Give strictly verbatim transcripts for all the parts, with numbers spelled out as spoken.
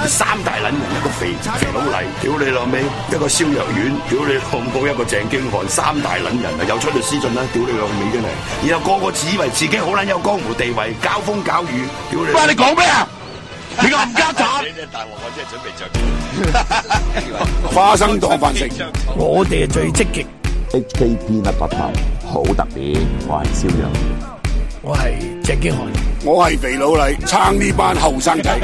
三大撚人，一個肥肥佬黎，屌你老味，一個蕭若元，屌你老母，一個鄭經翰，三大撚人啊，又出律師信啦，屌你老味真係，然後個個自以為自己好撚有江湖地位，交風交雨，屌你！喂，你講咩啊？你冚家鏟！你真係大鑊，我真係準備着花生當飯食，我哋係最積極。 H K P 一百頭好特別，我係蕭若元， 我係鄭經翰， 我係肥佬黎，撐呢班後生仔。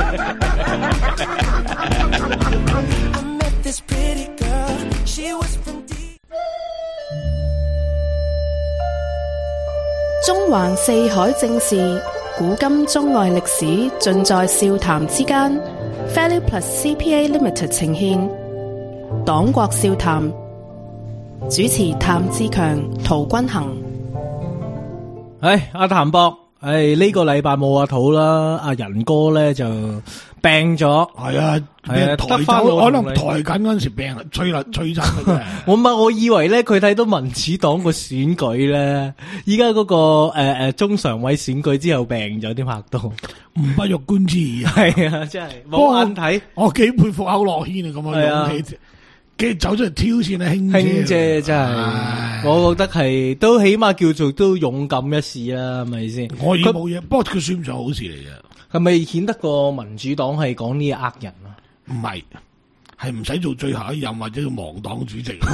中環四海正事，古今中外歷史，盡在笑談之間。Value Plus C P A Limited 呈獻黨國笑談，主持譚志強、陶君行。 唉，阿譚博，唉呢、這個禮拜冇阿土啦，阿仁哥咧就病咗， 係啊， 係啊，得翻可能抬緊嗰陣時病，吹啦吹親嘅。 我唔係，我以為咧佢睇到民主黨個選舉咧，依家嗰個誒誒、呃、中常委選舉之後病咗啲拍到， 唔不欲觀之矣。 係啊，真係冇眼睇。 我幾佩服區諾軒啊，咁樣勇氣，跟住走出嚟挑戰啊，卿姐， 卿姐真係，我覺得係都起碼叫做都勇敢一試啦，係咪先？ 我已經冇嘢，不過佢算唔算好事嚟嘅？ 係咪顯得個民主黨係講呢嘢呃人啊？ 唔係，係唔使做最後一任或者叫亡黨主席。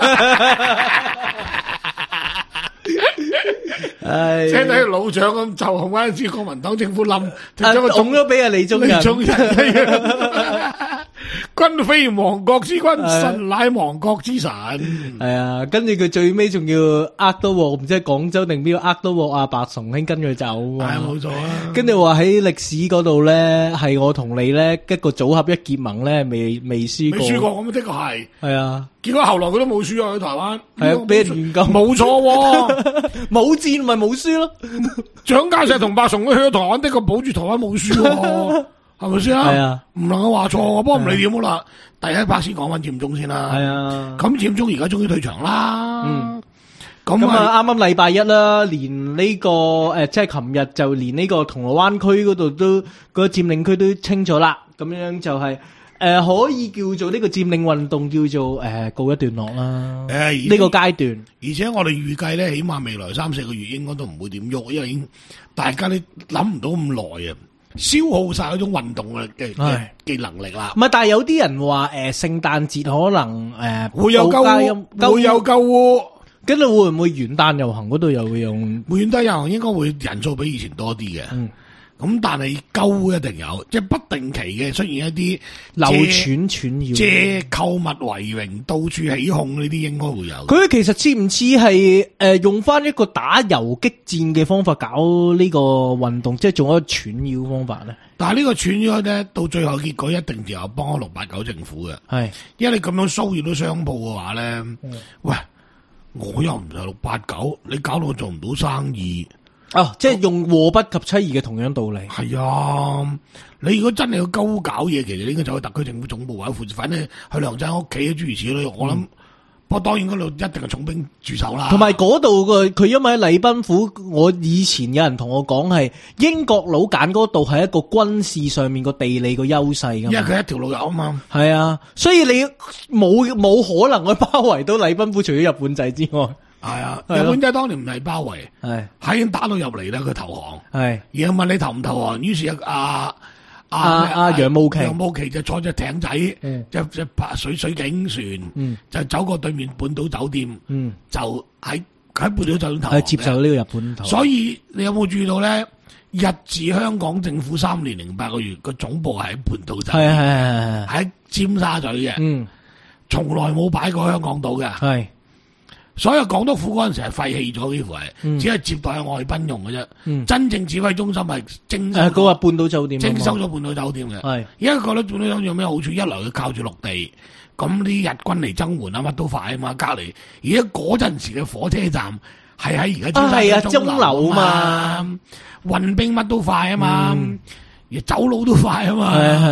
唉， 即係睇老蔣咁就紅嗰陣時，國民黨政府冧，就將佢捅咗俾阿李宗仁。 君非亡國之君，神乃亡國之神。 係啊，跟住佢最尾仲要呃到喎，唔知係廣州定邊度呃到喎，阿白崇興跟佢走。 係冇錯啊。 跟住話喺歷史嗰度咧，係我同你咧一個組合一結盟咧，未未輸過。 未輸過咁的確係。係啊。 結果後來佢都冇輸啊，喺台灣。 係啊，俾人研究。 冇錯， 冇戰咪冇輸咯。 蔣介石同白崇興去咗台灣，的確保住台灣冇輸。係咪先啊？係啊，唔能夠話錯。我幫唔理點好啦。第一 part 先講翻佔中先啦。係啊，咁佔中而家終於退場啦。嗯，咁啊，啱啱禮拜一啦，連呢、這個誒、呃，即係琴日就連呢個銅鑼灣區嗰度都、那個佔領區都清咗啦。咁樣就係、是、誒、呃，可以叫做呢個佔領運動叫做誒、呃、告一段落啦。誒、呃，呢、這個階段， 而且我哋預計咧，起碼未來三四個月應該都唔會點喐，因為已經大家都諗唔到咁耐啊。消耗晒嗰種運動嘅嘅嘅能力啦。 唔係，但係有啲人話誒，聖誕節可能誒、呃、 會有救，會有救喎。 跟住會唔會元旦遊行嗰度又會用？ 元旦遊行應該會人數比以前多啲嘅。嗯。咁但係鳩一定有，即係不定期嘅出現一啲流傳傳謠， 借購物為榮，到處起哄呢啲應該會有。 佢其實似唔似係誒用翻一個打游擊戰嘅方法搞呢個運動，即係做一個傳謠方法咧？ 但係呢個傳謠咧，到最後結果一定就有幫六八九政府嘅。係，因為你咁樣騷擾到商鋪嘅話咧、嗯，喂，我又唔係六八九，你搞到我做唔到生意。 哦，即係用禍不及妻兒嘅同樣道理。 係啊，你如果真係要勾搞嘢，其實你應該走去特區政府總部或者負責，反正去梁振英屋企諸如此類。我諗、嗯，不過當然嗰度一定係重兵駐守啦。 同埋嗰度個佢因為喺禮賓府，我以前有人同我講係英國佬揀嗰度係一個軍事上面個地理個優勢㗎嘛。因為佢一條路有啊嘛。係啊，所以你冇冇可能去包圍到禮賓府，除咗日本仔之外。 係啊，日本仔當年唔係包圍，係係已經打到入嚟咧，佢投降，係然後問你投唔投降，於是阿阿阿楊慕琦，楊慕琦就坐隻艇仔，即即拍水水警船，嗯、就走過對面半島酒店，嗯、就喺喺半島酒店投降， 接受呢個日本投降。 所以你有冇注意到咧？日治香港政府三年零八個月個總部係喺半島酒店，係係係喺尖沙咀嘅，嗯，從來冇擺過香港島嘅，係。所有港督府嗰陣時係廢棄咗，幾乎係、嗯，只係接待外賓用嘅啫、嗯。真正指揮中心係徵收誒， 嗰個半島酒店徵收咗半島酒店嘅。係而家覺得半島酒店有咩好處？一來佢靠住陸地，咁啲日軍嚟增援啊，乜都快啊嘛。隔籬而家嗰陣時嘅火車站係喺而家尖沙咀中樓啊嘛，運兵乜都快啊嘛，而、嗯、走路都快啊嘛。係係。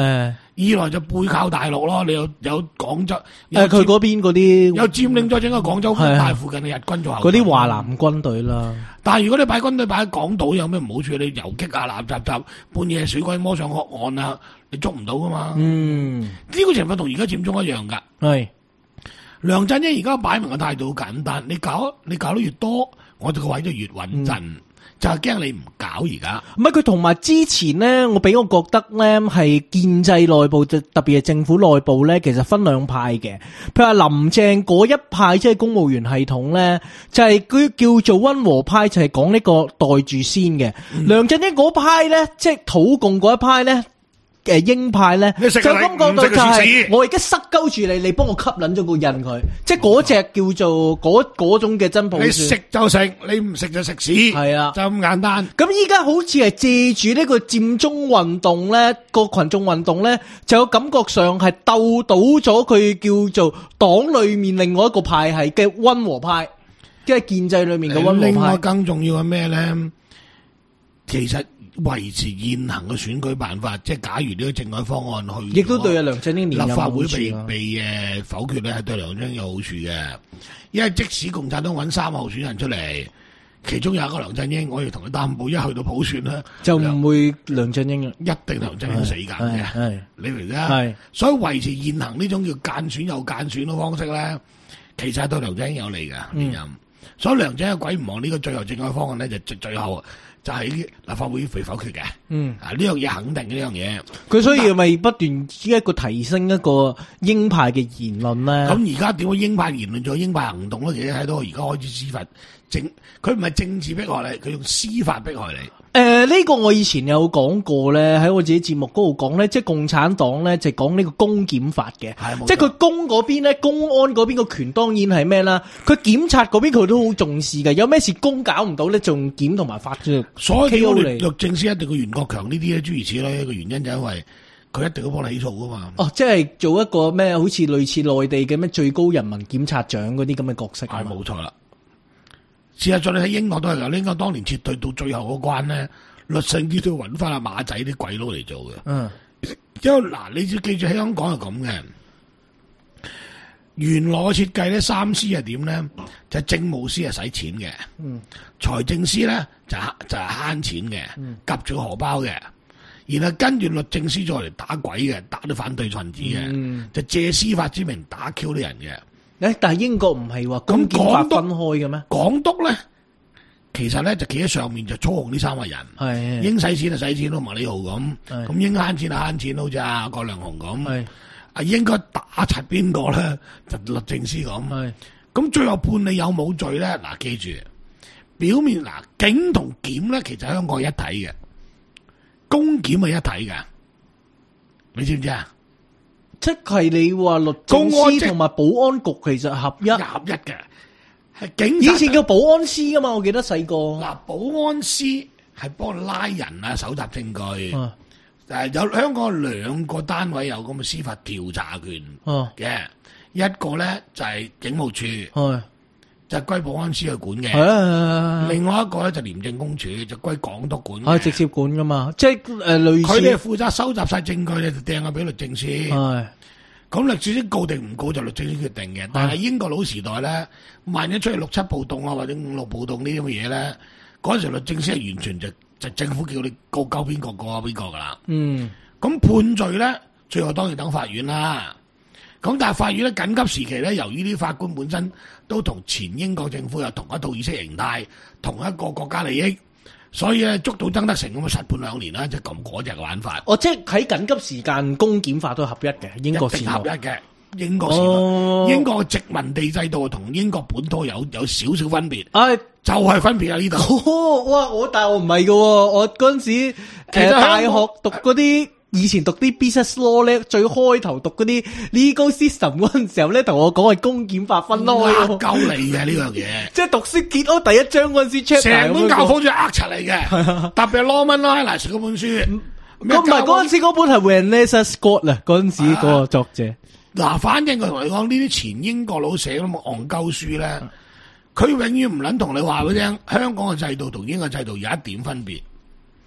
二來就背靠大陸咯。你有有廣州誒，佢嗰邊嗰啲有佔領咗整個廣州大附近嘅日軍做後嗰啲華南軍隊啦。 但係如果你擺軍隊擺喺港島，有咩唔好處？你遊擊啊、垃雜雜，半夜水鬼摸上河岸啊，你捉唔到噶嘛？嗯，呢個情況同而家佔中一樣噶。係梁振英而家擺明嘅態度好簡單，你搞你搞得越多，我哋個位就越穩陣。嗯，就係驚你唔搞而家。 唔係佢同埋之前咧，我俾我覺得咧係建制內部，特別係政府內部咧，其實分兩派嘅。譬如話林鄭嗰一派，即係公務員系統咧，就係佢叫做溫和派，就係講呢個袋住先嘅。嗯、梁振英嗰派咧，即係土共嗰一派咧。誒，鷹派咧就感覺到就係我而家塞鳩住你，你幫我吸捻咗個印佢，即係嗰隻叫做嗰嗰種嘅真普選。你食就食，你唔食就食屎，係啊，就咁簡單。 咁依家好似係借住呢個佔中運動咧，個群眾運動咧，就有感覺上係鬥倒咗佢叫做黨裏面另外一個派系嘅溫和派，即係建制裏面嘅溫和派。 另外更重要係咩咧？其實。維持現行嘅選舉辦法，即係假如呢個政改方案去， 亦都對阿梁振英連任立法會被被誒否決咧，係對梁振英有好處嘅。因為即使共產黨揾三個候選人出嚟，其中有一個梁振英，我要同佢擔保，一去到普選咧， 就唔會梁振英一定梁振英死緊嘅。你明唔明啊？所以維持現行呢種叫間選又間選嘅方式咧，其實係對梁振英有利嘅連任。嗯、所以梁振英鬼唔望呢個最後政改方案咧，就最最後。就喺立法會被否決嘅，嗯，啊呢樣嘢肯定嘅呢樣嘢， 佢所以咪不斷一個提升一個鷹派嘅言論咧。 咁而家點解鷹派言論做鷹派行動咧？其實睇到而家開始司法政，佢唔係政治迫害你，佢用司法迫害你。 誒、呃，呢、這個我以前有講過咧，喺我自己節目嗰度講咧，即係共產黨咧就講呢個公檢法嘅，即係佢公嗰邊咧，公安嗰邊個權當然係咩啦，佢檢察嗰邊佢都好重視嘅，有咩事公搞唔到咧，仲檢同埋發出。 所以我哋律政司一定要袁國強呢啲咧，諸如此類，個原因就因為佢一定要幫你起訴噶嘛。哦， 即係做一個咩，好似類似內地嘅咩最高人民檢察長嗰啲咁嘅角色。 係冇錯啦。事實上你喺英國都係噶，英國當年撤退到最後嗰關咧，律政司都要揾翻阿馬仔啲鬼佬嚟做嘅。嗯，因為嗱，你要記住喺香港係咁嘅。原來嘅設計咧，三司係點咧？就係、政務司係使錢嘅，嗯，財政司咧就就係慳錢嘅，夾住個荷包嘅，然後跟住律政司再嚟打鬼嘅，打啲反對分子嘅，嗯、就借司法之名打 Q 啲人嘅。誒， 但係英國唔係喎，咁檢法分開嘅咩？ 港督咧，其實咧就企喺上面就操控呢三個人，係應使錢就使錢咯，麥理浩咁，咁應慳錢就慳錢，好似阿郭亮雄咁。啊，應該打柒邊個咧？就律政司咁。係，咁最後判你有冇罪咧？嗱，記住，表面嗱警同檢咧，其實香港係一體嘅，公檢係一體嘅，你知唔知啊？ 即係你話律政司同埋保安局其實合一， 合一嘅，係警。 以前叫保安司噶嘛，我記得細個。 嗱，保安司係幫拉人啊，搜集證據。啊誒，有香港兩個單位有咁嘅司法調查權嘅，啊、一個咧就係、是、警務處，啊、就係歸保安司去管嘅；啊、另外一個咧就廉政公署，就歸港督管嘅。 係直接管噶嘛，即係誒、呃、類似。 佢哋係負責收集晒證據咧，就掟下俾律政司。係咁律政司告定唔告就律政司決定嘅。但係英國佬時代咧，萬一出去六七暴動啊或者五六暴動呢啲咁嘅嘢咧，嗰陣時律政司係完全就。就政府叫你告鳩邊個告邊個噶啦，嗯，咁判罪咧，最後當然等法院啦。咁但係法院咧緊急時期咧，由於啲法官本身都同前英國政府有同一套意識形態、同一個國家利益，所以咧捉到曾德成咁啊，實判兩年啦，即係咁嗰隻玩法。 哦，即係喺緊急時間公檢法都合一嘅，英國時代合一嘅。英國時代，哦、英國嘅殖民地制度同英國本土有有少少分別，哎、就係分別喺呢度。 哦，哇！我但係我唔係㗎，我嗰陣時誒、呃、大學讀嗰啲，以前讀啲 business law 咧，最開頭讀嗰啲 legal system 嗰陣時候咧，同我講係公檢法分開。呃鳩你嘅呢樣嘢， 即係讀書揭開第一章嗰陣時 check 成本教科書呃柒嚟嘅，特別係 Norman Laila 嗰本書。 唔係嗰陣時嗰本係 Vanessa Scott 啦，嗰陣時嗰個作者。 嗱、啊，反正佢同你講呢啲前英國佬寫咁嘅戇鳩書咧，佢永遠唔捻同你話俾你聽，香港嘅制度同英國制度有一點分別，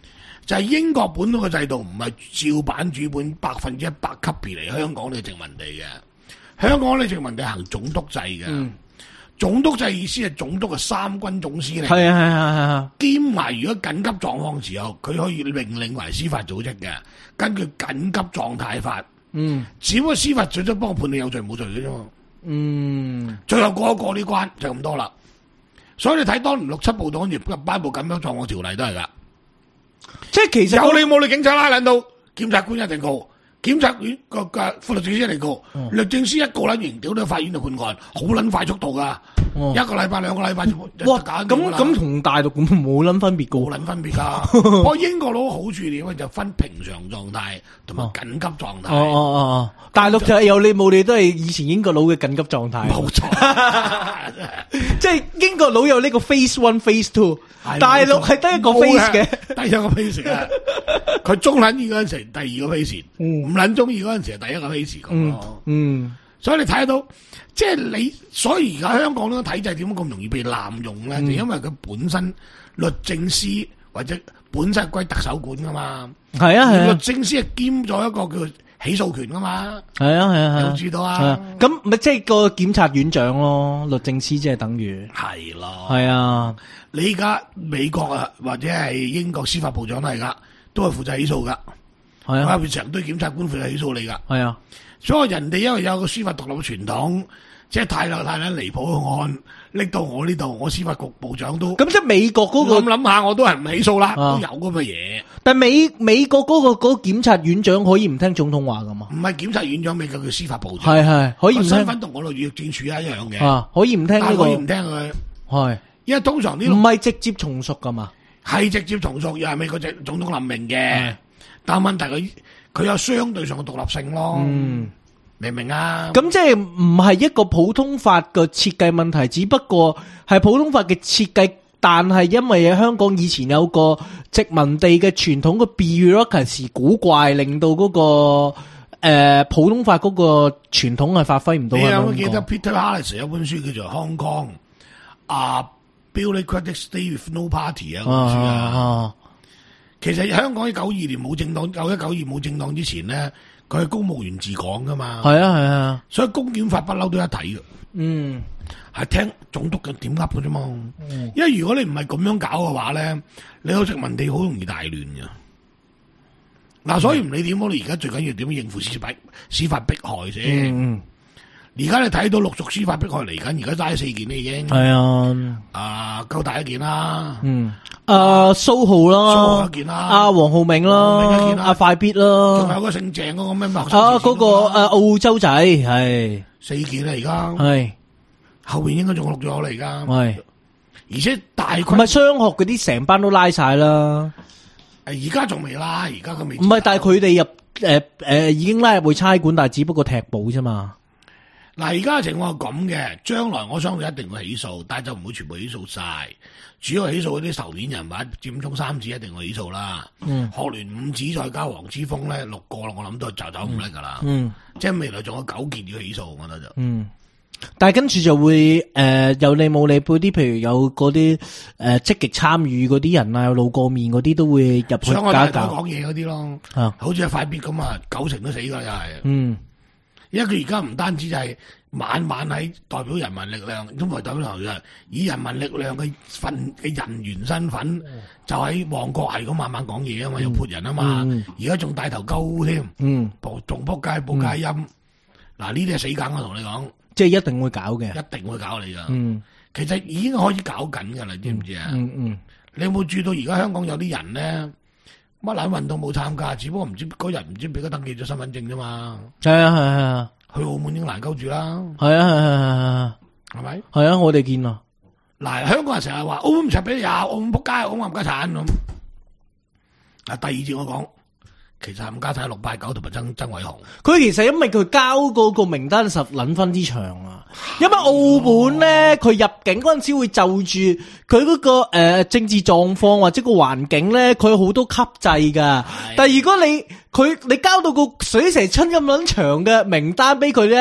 就係英國本土嘅制度唔係照版主本百分之一百 copy 嚟香港呢個殖民地嘅。香港呢殖民地行總督制嘅，嗯、總督制意思係總督嘅三軍總司令，係啊係啊係啊，兼埋如果緊急狀況時候，佢可以命令為司法組織嘅，根據緊急狀態法，嗯，只不過司法組織幫我判你有罪冇罪嘅啫嘛，嗯，最後過一過呢關就咁多啦。所以你睇當年六七暴動嗰時頒布緊急狀況條例都係噶，即係其實有你冇你警察拉捻到，檢察官一定告。檢察院個個法律政司嚟告，嗯、律政司一告撚完，屌到法院度判案，好撚快速度噶，哦、一個禮拜兩個禮拜就哇咁咁同大陸咁冇撚分別噶，冇撚分別噶。不過英國佬好處點咧就分平常狀態同埋緊急狀態。哦哦哦哦，大陸就係有你冇你都係以前英國佬嘅緊急狀態。冇錯，即係英國佬有呢個 phase one phase two， 大陸係得一個 phase 嘅，得一個 phase 嘅。佢中撚意嗰陣時，第二個 phase，唔撚中意嗰陣時，係第一個 phase 咁咯。嗯，所以你睇得到，即係你，所以而家香港呢個體制點解咁容易被濫用咧？嗯、就因為佢本身律政司或者本身係歸特首管噶嘛。係啊係啊，律政司係兼咗一個叫起訴權噶嘛。係啊係啊係，有知道啊？咁咪即係個檢察院長咯，律政司即係等於係咯。係啊，你而家美國啊或者係英國司法部長都係噶。都係負責起訴噶，係啊，佢成堆檢察官負責起訴你噶，係啊。所以人哋因為有個司法獨立嘅傳統，即係太太太離譜嘅案拎到我呢度，我司法局部長都咁即係美國嗰、那個諗諗下，我都係唔起訴啦，啊、都有咁嘅嘢。但係美美國嗰、那個嗰、那個檢察院長可以唔聽總統話噶嘛？唔係檢察院長，美國叫司法部長，係係可以唔聽。身份同我哋律政處一樣嘅，啊，可以唔聽呢、這個，可以唔聽佢，係，因為通常呢唔係直接從屬噶嘛。係直接從屬，又係美國總統任命嘅，嗯、但係問題佢佢有相對上嘅獨立性咯，嗯、明唔明啊？咁即係唔係一個普通法嘅設計問題，只不過係普通法嘅設計，但係因為香港以前有個殖民地嘅傳統嘅 bureaucracy 古怪，令到嗰、嗰個誒、呃、普通法嗰個傳統係發揮唔到。你有冇記得 Peter Harris 有本書叫做《Hong Kong》啊？Bureaucratic State with No Party 啊，本書啊，啊其實香港喺九二年冇政黨，九一九二冇政黨之前咧，佢係公務員治港噶嘛，係啊係啊，所以公檢法不嬲都一睇嘅，嗯，係聽總督嘅點噏嘅啫嘛，嗯、因為如果你唔係咁樣搞嘅話咧，你個殖民地好容易大亂嘅，嗱、嗯，所以唔理點好，你而家最緊要點樣應付司法司法迫害先。嗯而家你睇到陸續司法迫害嚟緊，而家齋四件咧已經係啊，啊夠大一件啦，嗯，啊蘇浩啦，蘇浩一件啦，阿黃浩銘啦，阿快必啦，仲有個姓鄭嗰個咩？啊嗰個誒澳洲仔係四件啦，而家係後邊應該仲錄咗嚟噶，係而且大唔係商學嗰啲成班都拉晒啦，誒而家仲未拉，而家佢未唔係，但係佢哋入誒誒已經拉入去差館，但係只不過踢保啫嘛。嗱，而家嘅情況係咁嘅，將來我相信一定會起訴，但係就唔會全部起訴晒，主要起訴嗰啲仇面人物，佔中三子一定會起訴啦。嗯，學聯五子再加黃之鋒咧，六個啦，我諗都係就走唔甩噶啦。嗯，即係未來仲有九件要起訴，我覺得就嗯，但係跟住就會誒、呃、有理冇理嗰啲，譬如有嗰啲誒積極參與嗰啲人啊，有露過面嗰啲都會入去搞搞講嘢嗰啲咯。啊，好似係快必咁啊，九成都死噶又係。嗯。因為佢而家唔單止就係晚晚喺代表人民力量，都唔係代表頭嘅，以人民力量嘅份嘅人員身份，就喺旺角係咁慢慢講嘢啊嘛，又潑人啊嘛，而家仲帶頭鳩添，仲仆街仆街音，嗱呢啲係死梗，我同你講，即係一定會搞嘅，一定會搞你噶。嗯，其實已經開始搞緊噶啦，知唔知啊？嗯嗯，你有冇注意到而家香港有啲人咧？乜撚運動冇參加，只不過唔知嗰人唔知俾佢登記咗身份證啫嘛。係啊係啊係啊，去澳門已經難鳩住啦。係啊係係係係，係咪？係啊，我哋見啊。嗱，香港人成日話澳門唔使俾你入，澳門仆街，澳門冚家鏟咁。啊，第二節我講。其實冚家鏟六八九同埋曾曾偉雄，佢其實因為佢交嗰個名單實撚分之長啊，因為澳門咧佢入境嗰陣時會就住佢嗰個誒、呃、政治狀況或者個環境咧，佢有好多級制噶。但係如果你佢你交到個水蛇春咁撚長嘅名單俾佢咧，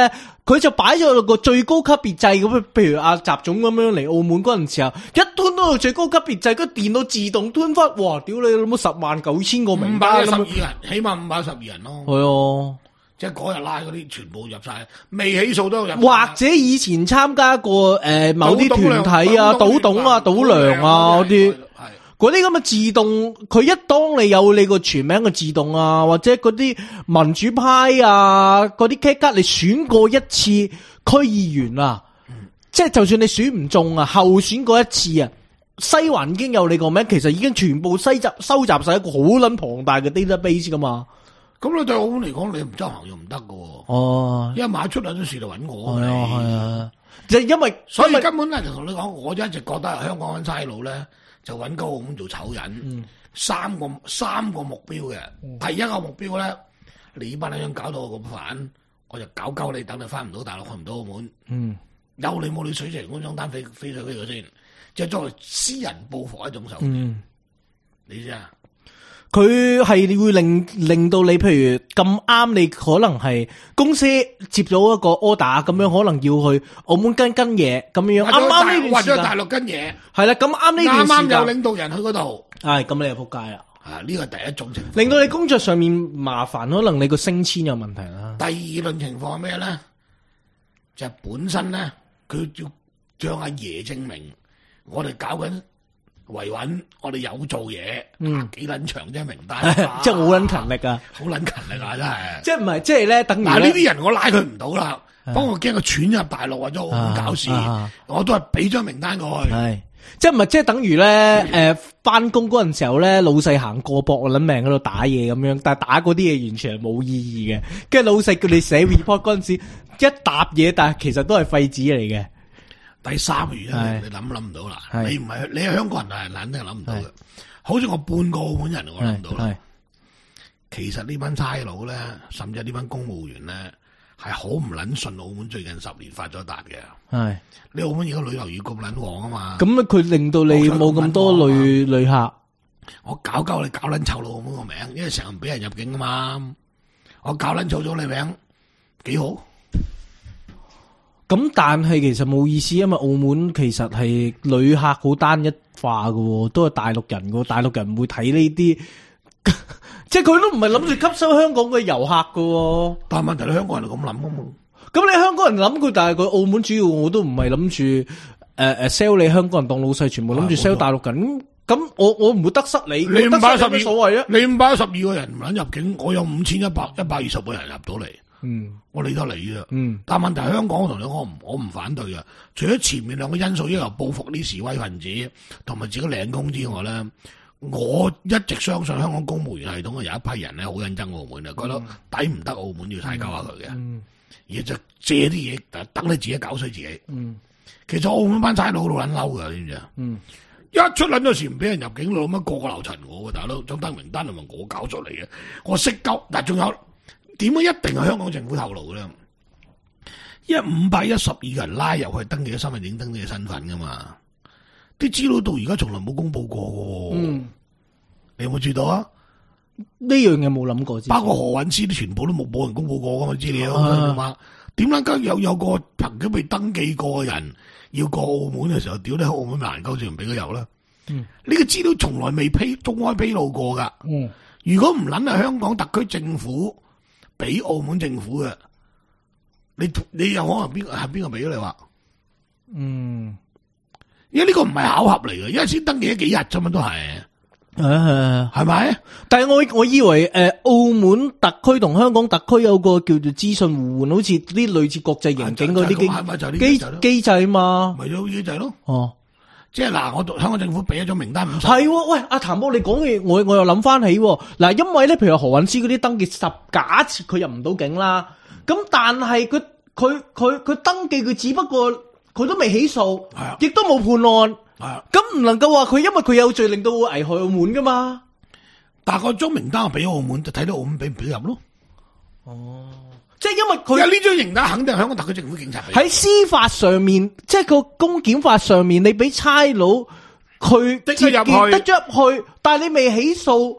佢就擺咗個最高級別制咁，譬如阿習總咁樣嚟澳門嗰陣時候，一吞到最高級別制，個電腦自動吞翻，哇！屌你老母十萬九千個名單， 五百一十二人，起碼五百一十二人咯。 係啊， 即係嗰日拉嗰啲全部入晒，未起數都入。 或者以前參加過誒、呃、某啲團體啊、賭董啊、賭糧啊嗰啲。嗰啲咁嘅自動，佢一當你有你個全名嘅自動啊，或者嗰啲民主派啊，嗰啲 K 卡你選過一次區議員啊，嗯、即係就算你選唔中啊，候選過一次啊，西環已經有你個名，其實已經全部收集收集晒一個好撚龐大嘅 database 噶嘛。 咁你對澳門嚟講，你唔執行又唔得噶。哦，因為馬出嚟都事就揾我。係啊係啊，就因為所以根本咧就同你講，我一直覺得香港揾差佬咧。就揾高澳門做醜人，嗯、三個三個目標嘅。嗯、第一個目標咧，你班人搞到我咁煩，我就搞鳩你，等你翻唔到大陸，去唔到澳門。嗯，有你冇你水成嗰張單飛飛上飛咗先，即係作為私人報復一種手段。嗯、你知啊？ 佢係會令令到你，譬如咁啱，你可能係公司接咗一個 order，咁樣可能要去澳門跟跟嘢，咁樣啱啱呢段時間， 或者大陸跟嘢， 係啦，咁啱呢段時間， 啱啱有領導人去嗰度， 係咁你就仆街啦。 啊，呢個係第一種情況， 令到你工作上面麻煩，可能你個升遷有問題啦。 第二輪情況係咩咧？就係本身咧，佢要將阿爺證明我哋搞緊。維穩，我哋有做嘢，嗯，幾撚長啫名單， 即係好撚勤力啊， 好撚勤力啊，真係， 即係唔係，即係咧，等於嗱呢啲人我拉佢唔到啦，不過我驚佢闖入大陸或者澳門搞事，我都係俾張名單過去，係， 即係唔係，即係等於咧，誒，翻工嗰陣時候咧，老細行過搏撚命喺度打嘢咁樣，但係打嗰啲嘢完全係冇意義嘅，跟住老細叫你寫 report 嗰陣時，一沓嘢，但係其實都係廢紙嚟嘅。 第三個原因，你諗諗唔到啦。你唔係你係香港人係肯定諗唔到嘅。好似我半個澳門人，我諗唔到啦。其實呢班差佬咧，甚至呢班公務員咧，係好唔撚信澳門最近十年發咗達嘅。係你澳門而家旅遊業咁撚旺啊嘛。咁啊，佢令到你冇咁多旅旅客。我搞鳩你搞撚臭澳門個名，因為成日唔俾人入境啊嘛。我搞撚臭咗你名，幾好。 咁但係其實冇意思，因為澳門其實係旅客好單一化嘅，都係大陸人嘅，大陸人唔會睇呢啲，即係佢都唔係諗住吸收香港嘅遊客嘅。但係問題你香港人係咁諗啊嘛，咁你香港人諗佢，但係佢澳門主要我都唔係諗住誒誒 sell 你香港人當老細，全部諗住 sell 大陸人。咁我我唔會得失你，你五百十二所謂啊？你五百十二個人唔肯入境，我有五千一百一百二十個人入到嚟。嗯，我理得你啊，嗯，但係問題香港我同你講，我唔我唔反對啊。除咗前面兩個因素，一個報復啲示威分子，同埋自己領工之外咧，我一直相信香港公務員系統係有一批人咧好認憎澳門啊，覺得抵唔得澳門要踩鳩下佢嘅，嗯、而就借啲嘢等你自己搞衰自己。嗯，其實澳門班差佬好撚嬲噶，你知唔知啊？嗯，一出撚咗時唔俾人入境，老乜個個鬧陳我嘅大佬，張單名單係咪我搞出嚟嘅？我識鳩，但係仲有。點解一定係香港政府透露嘅咧？因為五百一十二個人拉入去登記嘅身份證、登記嘅身份噶嘛，啲資料到而家從來冇公布過嘅。嗯，你有冇注意到啊？呢樣嘢冇諗過，包括何韻詩啲全部都冇冇人公布過噶嘛資料啊嘛？點解今有有個憑佢未登記過嘅人要過澳門嘅時候，屌你澳門難鳩住唔俾佢入咧？嗯，呢個資料從來未披公開披露過噶。嗯，如果唔撚係香港特區政府。俾澳門政府嘅，你你有可能邊個係邊個俾咗你話？嗯，因為呢個唔係巧合嚟嘅，因為先登記咗幾日啫嘛，都係，誒係咪？但係我我以為誒、呃，澳門特區同香港特區有個叫做資訊互換，好似啲類似國際刑警嗰啲機機機制嘛，咪有機制咯。哦。即係嗱，我香港政府俾咗張名單五十，係喂阿譚波，你講嘅我我又諗翻起嗱，因為咧，譬如何韻詩嗰啲登記十，假設佢入唔到境啦，咁但係佢佢佢佢登記佢只不過佢都未起訴，係啊，亦都冇判案，係啊，咁唔能夠話佢因為佢有罪令到會危害澳門噶嘛？但係個張名單俾澳門就睇到澳門俾唔俾入咯。哦。即係因為佢，呢張名單肯定係香港特區政府警察喺司法上面，即係個公檢法上面，你俾差佬佢得咗入去，得咗入去，但係你未起訴，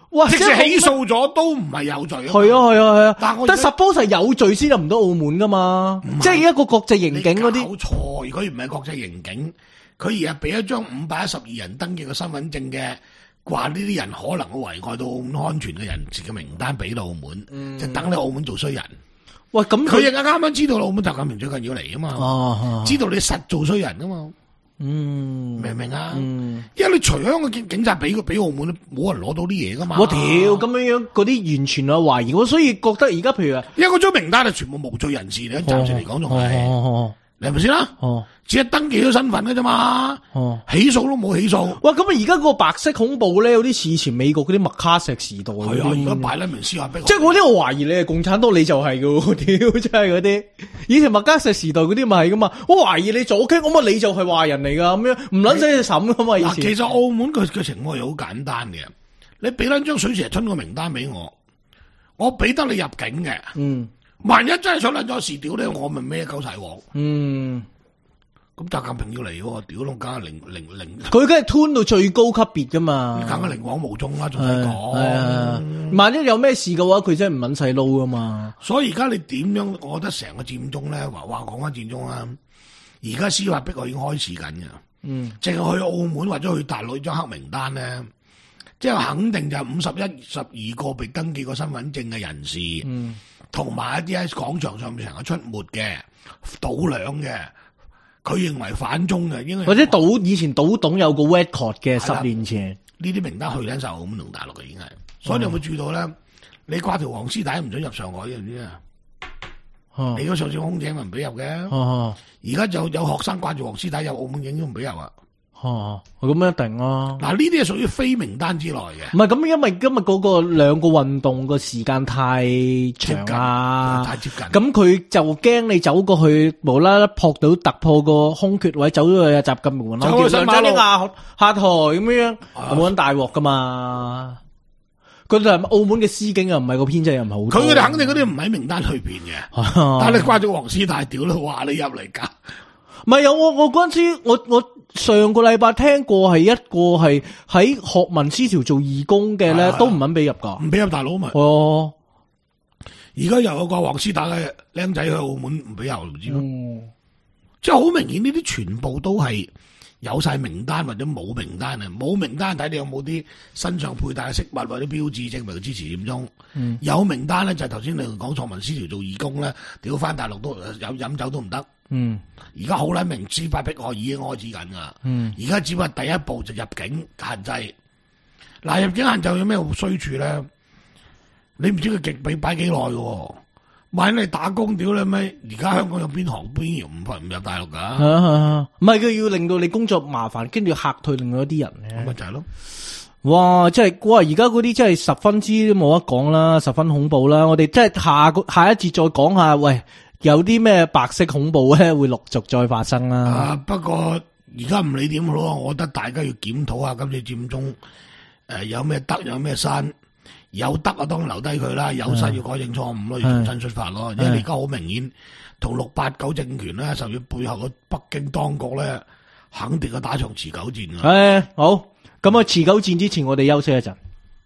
哇！ 即使起訴咗都唔係有罪啊。 係啊係啊係啊， 但係但 suppose 係有罪先入唔到澳門噶嘛，即係一個國際刑警嗰啲。 搞錯，如果唔係國際刑警，佢而家俾一張五百一十二人登記嘅身份證嘅，話呢啲人可能會危害到澳門安全嘅人士嘅名單俾到澳門，嗯、就等你澳門做衰人。喂，咁佢而家啱啱知道澳門習近平最近要嚟啊嘛，哦、知道你實做衰人啊嘛。嗯，明唔明啊？嗯，因為你除咗個警警察俾佢俾澳門，冇人攞到啲嘢噶嘛。我屌， 咁樣樣嗰啲完全係懷疑，我所以覺得而家譬如話， 因為嗰張名單係全部無罪人士嚟，暫時嚟講仲係，你係咪先啦？哦，只係登記咗身份嘅啫嘛。哦，起訴都冇起訴。 哇，咁啊而家個白色恐怖咧，有啲似以前美國嗰啲麥卡錫時代。係啊，而家擺甩明斯亞逼。 即係嗰啲我懷疑你係共產黨，你就係噶。屌，真係嗰啲以前麥卡錫時代嗰啲咪係噶嘛？我懷疑你左傾，咁啊你就係壞人嚟噶，咁樣唔撚使去審噶嘛？以前其實澳門佢嘅情況係好簡單嘅，你俾撚張水蛇春個名單俾我，我俾得你入境嘅。嗯。萬一真係想撚咗事屌咧，我咪孭鳩晒鑊。嗯，咁習近平要嚟喎，屌咯，梗係零零零。 佢梗係吞到最高級別噶嘛， 梗係寧枉毋縱啦，仲使講。 萬一有咩事嘅話，佢真係唔撚細撈噶嘛。 所以而家你點樣？我覺得成個佔中咧，話話講翻佔中啦，而家司法逼害已經開始緊嘅。嗯，淨係去澳門或者去大陸張黑名單咧，即係肯定就五十一、十二個被登記過身份證嘅人士。嗯。同埋一啲喺廣場上面成日出沒嘅、倒兩嘅，佢認為反中嘅，應該或者倒以前倒董有個 record 嘅十年前， 呢啲名單去緊晒澳門同大陸嘅已經係，所以你有冇注意到咧？嗯、你掛條黃絲帶唔准入上海嘅，知唔知啊？你個上次空姐咪唔俾入嘅，而家、啊、就有學生掛住黃絲帶入澳門影都唔俾入啊！ 哦，咁一定啊！ 嗱，呢啲係屬於非名單之內嘅。 唔係咁，因為今日嗰個兩個運動個時間太長啊， 太接近。 咁佢就驚你走過去，無啦啦撲到突破個空缺位，走咗去習近平門口，叫上咗下下台咁樣，冇咁大鑊噶嘛。佢哋澳門嘅司警又唔係個編制又唔係好， 佢哋肯定嗰啲唔喺名單裏邊嘅。但係你掛咗黃絲帶，屌啦，話你入嚟噶。 唔係有我我嗰陣時，我我上個禮拜聽過係一個係喺學民思潮做義工嘅咧，都唔肯俾入噶， 唔俾入大佬咪。哦，而家又有個黃絲帶嘅僆仔去澳門唔俾入，唔知咯。嗯、即係好明顯呢啲全部都係有晒名單或者冇名單啊！冇名單睇你有冇啲身上佩戴嘅飾物或者標誌證明支持佔中。嗯、有名單咧就係頭先你講學民思潮做義工咧，屌翻大陸都有飲酒都唔得。嗯，而家好撚明司法迫害已經開始緊噶，嗯，而家只不過第一步就入境限制。嗱，入境限制有咩衰處咧？你唔知佢極俾擺幾耐嘅，萬一你打工屌你咩？而家香港有邊行邊業唔唔入大陸噶？ 唔係佢要令到你工作麻煩，跟住嚇退另外一啲人嘅， 咁咪就係咯。 哇！即係哇！而家嗰啲真係十分之冇得講啦，十分恐怖啦。我哋即係下個下一節再講下，喂。有啲咩白色恐怖咧，會陸續再發生啦。 啊，不過而家唔理點好咯，我覺得大家要檢討下今次佔中，誒、呃、有咩得有咩山，有得啊當然留低佢啦，有失要改正錯誤咯，要重新出發咯。因為而家好明顯，同六八九政權咧，甚至背後嘅北京當局咧，肯定係打場持久戰啊。 誒，好，咁啊，持久戰之前，我哋休息一陣。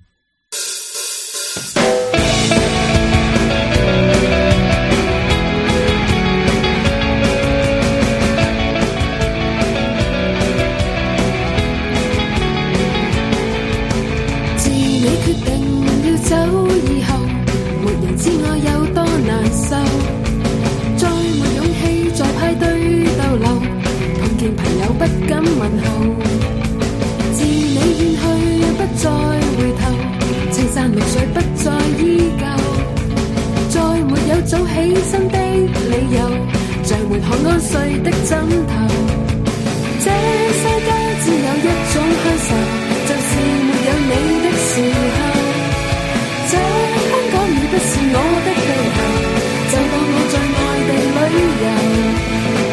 不敢問候，自你遠去不再回頭，青山綠水不再依舊，再沒有早起身的理由，再沒可安睡的枕頭。這世界只有一種鄉愁，就是沒有你的時候。這香港已不是我的地頭，就當我在外地旅遊。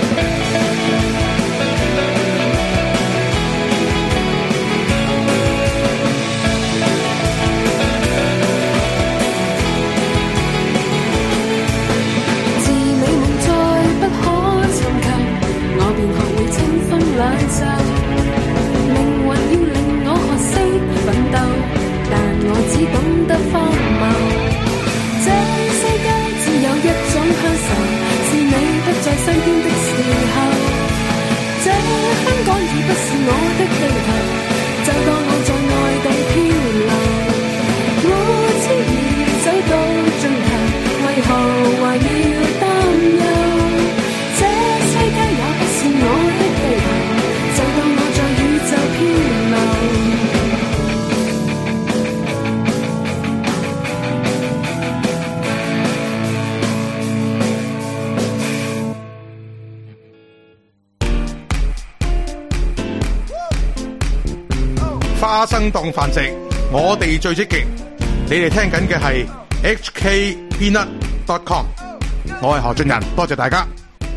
兩袖靈魂要令我學識奮鬥，但我只香港已不是我的地頭，就當我在外地漂流。我知已走到盡頭，為何還要擔憂？這世界也不是我的地頭，就當我在宇宙漂流。 花生檔繁殖，我哋最積極。你哋聽緊嘅係 H K Peanut dot com， 我係何俊仁，多謝大家。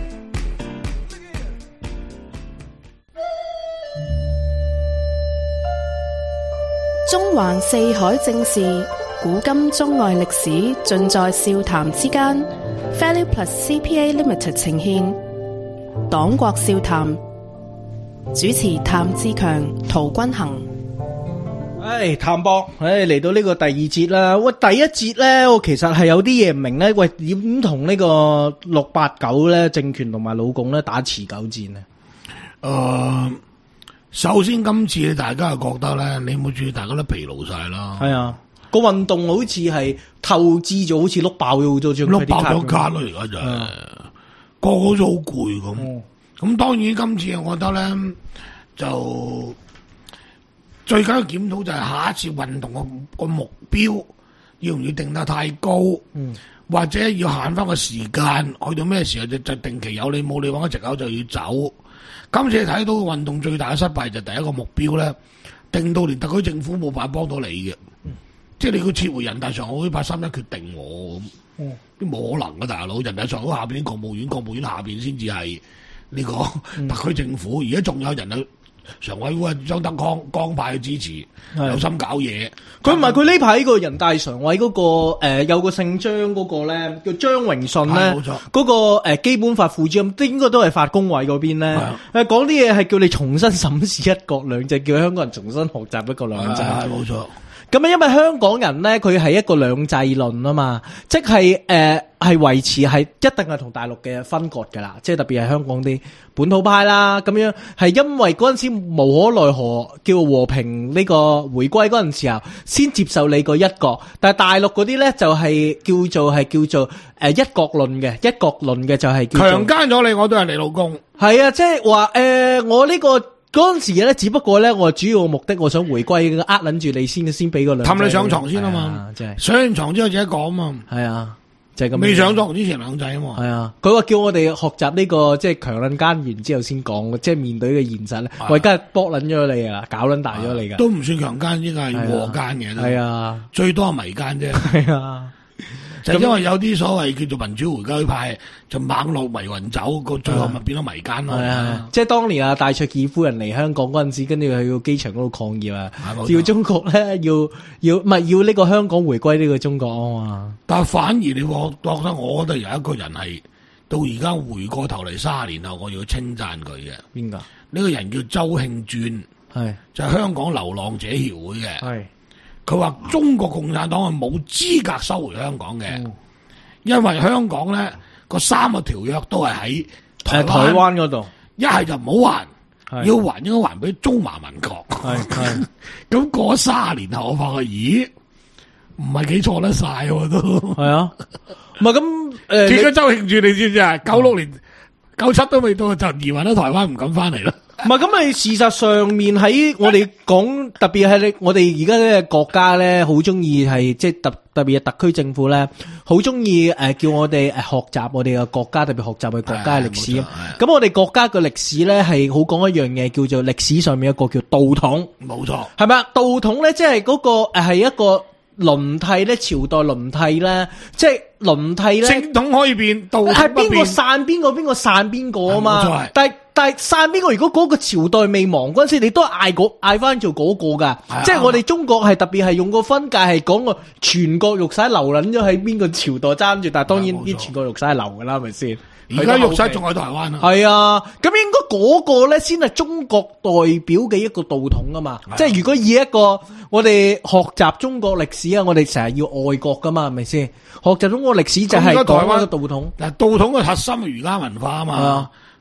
中環四海正事，古今中外歷史，盡在笑談之間。Value Plus C P A Limited 呈獻黨國笑談，主持譚志強、陶君行。 唉，譚博，唉，嚟到呢個第二節啦。喂，第一節咧，我其實係有啲嘢唔明咧。喂，點同呢個六八九咧政權同埋老共咧打持久戰呢？ 誒、呃，首先今次大家係覺得咧，你冇注意，大家都疲勞晒啦。 係啊，個運動好似係透支咗，好似碌爆咗好多張， 碌爆咗卡咯，而家就係個個都好攰咁。咁、嗯、當然今次我覺得咧就。最緊要檢討就係下一次運動個個目標要唔要定得太高，嗯、或者要限翻個時間，去到咩時候就就定期有你冇你揾個藉口就要走。今次睇到運動最大嘅失敗就第一個目標咧，定到連特區政府冇辦法幫到你嘅，嗯、即係你要撤回人大常委會八三一決定我咁，都冇、嗯、可能嘅大佬。人大常委會下邊國務院，國務院下邊先至係呢個、嗯、特區政府，而家仲有人去。常委會張德江江派去支持，有心搞嘢。 佢唔係佢呢排呢個人大常委嗰、那個誒、呃、有個姓張嗰個咧叫張榮順咧，嗰、那個誒、呃、基本法副主任，應該都係法工委嗰邊咧。誒講啲嘢係叫你重新審視一國兩制，叫香港人重新學習一國兩制。 係冇錯。 咁啊，因為香港人咧，佢係一個兩制論啊嘛，即係誒係維持係一定係同大陸嘅分割噶啦，即係特別係香港啲本土派啦，咁樣係因為嗰陣時無可奈何叫和平呢個回歸嗰陣時候，先接受你個一國，但係大陸嗰啲咧就係叫做係叫做誒一國論嘅，一國論嘅就係叫做強姦咗你，我都係你老公。係啊，即係話誒我呢個。嗰陣時咧，只不過咧，我主要嘅目的，我想回歸，呃捻住你先，先俾個兩。 氹你上床先啊嘛，即係上完床之後自己講啊嘛。 係啊，就係咁。未上床之前兩制啊嘛。係啊，佢話叫我哋學習呢個即係強捻奸完之後先講，即係面對嘅現實咧。我而家搏捻咗你啊，搞捻大咗你噶。 都唔算強奸，應該係和奸嘅。 係啊， 最多係迷奸啫。係啊。就因為有啲所謂叫做民主回歸派，就猛路迷魂走，個最後咪變咗迷奸咯。係啊， 即係當年啊戴卓爾夫人嚟香港嗰陣時，跟住去到機場嗰度抗議啊，要中國咧要要唔係要呢個香港回歸呢個中國啊嘛。 但係反而你我覺得，我覺得有一個人係到而家回過頭嚟卅年後，我要稱讚佢嘅。 邊個？ 呢個人叫周慶轉，係就係香港流浪者協會嘅。係。佢話中國共產黨係冇資格收回香港嘅，嗯、因為香港咧個三個條約都係喺台灣嗰度， 一係就唔好還，要還應該還俾中華民國。係係，咁過咗卅年後，我發覺咦，唔係幾錯得晒喎都。係啊， 唔係咁誒， 結果周慶住你知唔知啊？九六年、九七都未到就移民到台灣，唔敢翻嚟啦。 唔係咁，你事實上面喺我哋講，特別係你我哋而家咧國家咧，好中意係即係特特別係特區政府咧，好中意誒叫我哋誒學習我哋嘅國家，特別學習佢國家嘅歷史。咁我哋國家嘅歷史咧係好講一樣嘢，叫做歷史上面一個叫道統。 冇錯， 係咪啊？道統咧，即係嗰個誒係一個輪替咧，朝代輪替咧，即係輪替咧。 正統可以變，道統不變。 係邊個散邊個，邊個散邊個啊嘛？冇錯，但係。但係散邊個？如果嗰個朝代未亡嗰陣時，你都嗌嗰嗌翻做嗰個噶，即係我哋中國係特別係用個分界係講個全國玉璽留捻咗喺邊個朝代爭住，但係當然啲全國玉璽係留噶啦，係咪先？ 而家玉璽仲喺台灣啊？ 係啊，咁應該嗰個咧先係中國代表嘅一個道統啊嘛，即係如果以一個我哋學習中國歷史啊，我哋成日要愛國噶嘛，係咪先？學習中國歷史就係講一個道統。 嗱，道統嘅核心係儒家文化啊嘛。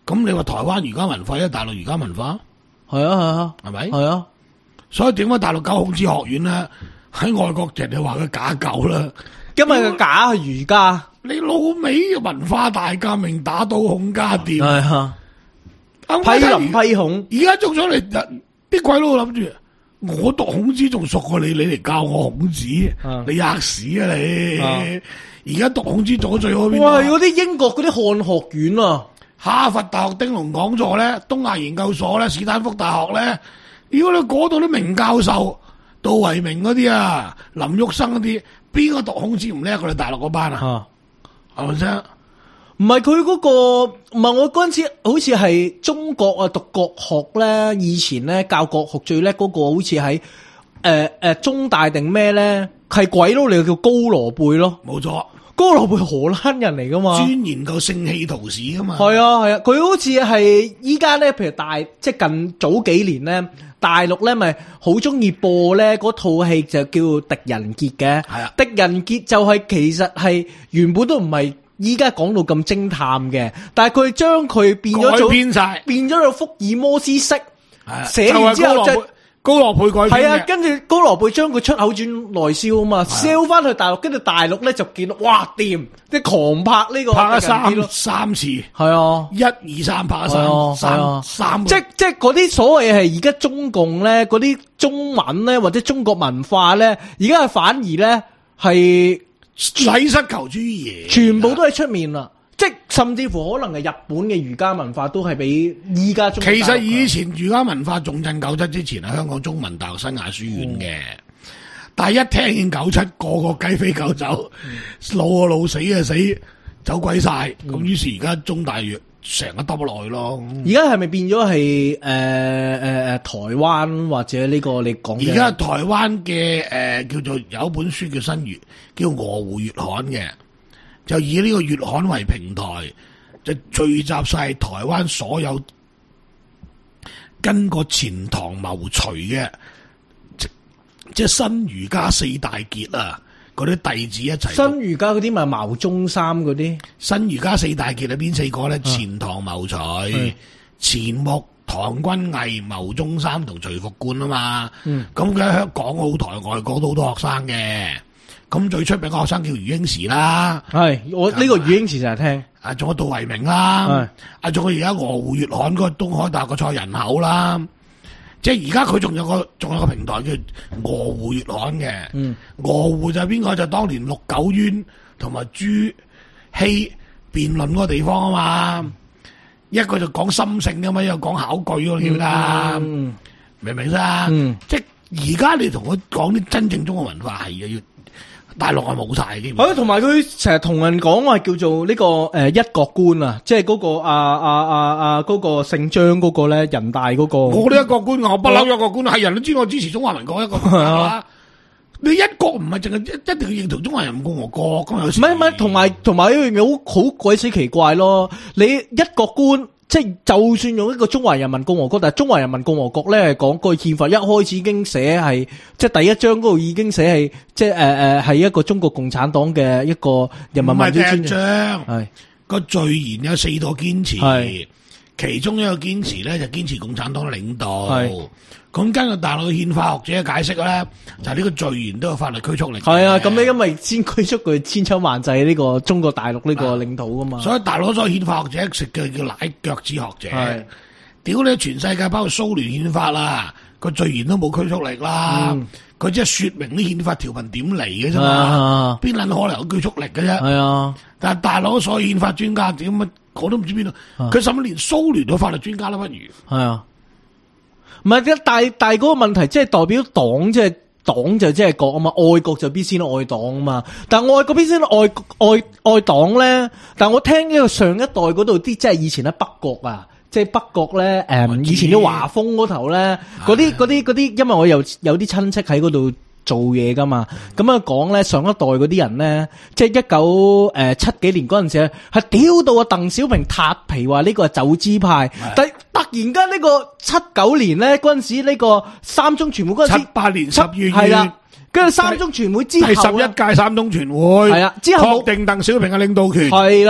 咁你話台灣儒家文化，因為大陸儒家文化， 係啊係啊， 係咪？ 係啊， 所以點解大陸搞孔子學院咧？喺外國人哋話佢假狗啦， 因為佢假係儒家。 你老味嘅文化大革命打倒孔家店， 係啊，批林批孔。 而家捉咗嚟，啲鬼佬諗住我讀孔子仲熟過你，你嚟教我孔子，啊、你吔屎啊你！而家、啊、讀孔子做咗最好邊？ 哇！嗰啲英國嗰啲漢學院啊， 哈佛大學丁龍講座咧，東亞研究所咧，史丹福大學咧，如果你嗰度啲名教授，杜維明嗰啲啊，林旭生嗰啲，邊個讀孔子唔叻過你大陸嗰班啊？係咪先？ 唔係佢嗰個，唔係我嗰陣時，好似係中國啊讀國學咧，以前咧教國學最叻嗰個，好似喺誒誒中大定咩咧，係鬼佬嚟，叫高羅貝咯。 冇錯， 高羅貝荷蘭人嚟噶嘛， 專研究聖器圖史噶嘛。 係啊係啊，佢好似係依家咧，譬如大即係近早幾年咧，大陸咧咪好中意播咧嗰套戲就叫《狄仁傑》嘅。係啊，《狄仁傑》就係其實係原本都唔係。依家講到咁偵探嘅，但係佢將佢變咗做變晒，變咗做福爾摩斯式，寫完之後就高羅貝改編嘅。係啊， 跟住高羅貝將佢出口轉內銷啊嘛，銷翻去大陸，跟住大陸咧就見到哇掂，即狂拍呢個拍咗三三次， 係啊， 一二三拍咗三三三， 即即嗰啲所謂係而家中共咧嗰啲中文咧或者中國文化咧，而家係反而咧係。 禮失求諸嘢， 全部都係出面啦，即係甚至乎可能係日本嘅儒家文化都係比依家中。 其實以前儒家文化重振九七之前係香港中文大學新亞書院嘅，嗯、但係一聽見九七個個雞飛狗走，嗯、老啊老死啊死，走鬼晒，咁、嗯、於是而家中大越成個耷落去咯。 而家係咪變咗係誒誒誒台灣或者呢個你講？ 而家台灣嘅誒叫做有一本書叫新月，叫《鵝湖月刊》嘅，就以呢個月刊為平台，就聚集晒台灣所有跟過錢塘謀隋嘅，即即係新儒家四大傑啊！嗰啲弟子一齊， 新儒家嗰啲咪牟宗三嗰啲， 新儒家四大傑係邊四個咧？錢塘謀隋、錢穆、唐君毅、牟宗三同徐復觀啊嘛。咁佢喺香港好台，外國都好多學生嘅。咁最出名嘅學生叫余英時啦。係我呢個余英時成日聽。 啊，仲有杜維明啦。啊，仲有而家鵝湖月刊嗰個東海大學個蔡仁厚啦。即係而家佢仲有個仲有個平台叫鵝湖月刊嘅，嗯、鵝湖就係邊個？就當年陸九淵同埋朱熹辯論嗰個地方啊嘛，嗯、一個就講心性噶嘛，一個講考據嗰啲啦，嗯、明唔明先？嗯、即係而家你同我講啲真正中國文化係嘅要。大陸係冇晒嘅， 係同埋佢成日同人講話叫做呢、這個誒、呃、一國觀啊，即係嗰、那個啊啊啊啊嗰、那個姓張嗰個咧，人大嗰、那個。 我都一國觀，我不嬲一國觀，係人都知我支持中華民國一國觀啊！你一國唔係淨係一一定要認同中華人民共和國咁啊？唔係唔係，同埋同埋一樣嘢好好鬼死奇怪咯！你一國觀。即係就算用一個中華人民共和國，但係中華人民共和國咧係講個憲法一開始已經寫係，即係第一章嗰度已經寫係，即係誒誒係一個中國共產黨嘅一個人民民主專政。係個序言有四個堅持，係其中一個堅持咧就堅持共產黨領導。係咁根據大陸嘅憲法學者嘅解釋咧，就係呢個序言都有法律拘束力。 係啊，咁你因為先拘束佢千秋萬世呢個中國大陸呢個領土噶嘛， 所以大陸所有憲法學者食嘅叫奶腳趾學者。係屌你全世界包括蘇聯憲法啦，個序言都冇拘束力啦，佢即係說明啲憲法條文點嚟嘅啫嘛，邊撚可能有拘束力嘅啫？係啊，但係大陸所有憲法專家點乜我都唔知邊度，佢甚至連蘇聯嘅法律專家都不如。係啊。 唔係，但係但係嗰個問題，即係代表黨，即係黨就即係國啊嘛，愛國就必先愛黨啊嘛。但係愛國必先愛愛愛黨咧。但係我聽呢個上一代嗰度啲，即係以前喺北國啊，即係北國咧，誒、嗯，以前啲華豐嗰頭咧，嗰啲嗰啲嗰啲，因為我有有啲親戚喺嗰度做嘢噶嘛，咁樣講咧，上一代嗰啲人咧，即係一九誒七幾年嗰陣時，係屌到啊鄧小平撻皮話呢個係走資派，但係突然間呢個七九年咧嗰陣時呢個三中全會嗰陣時， 七八年十月係啦，跟住三中全會之後， 第十一屆三中全會係啊，之後確定鄧小平嘅領導權係啦。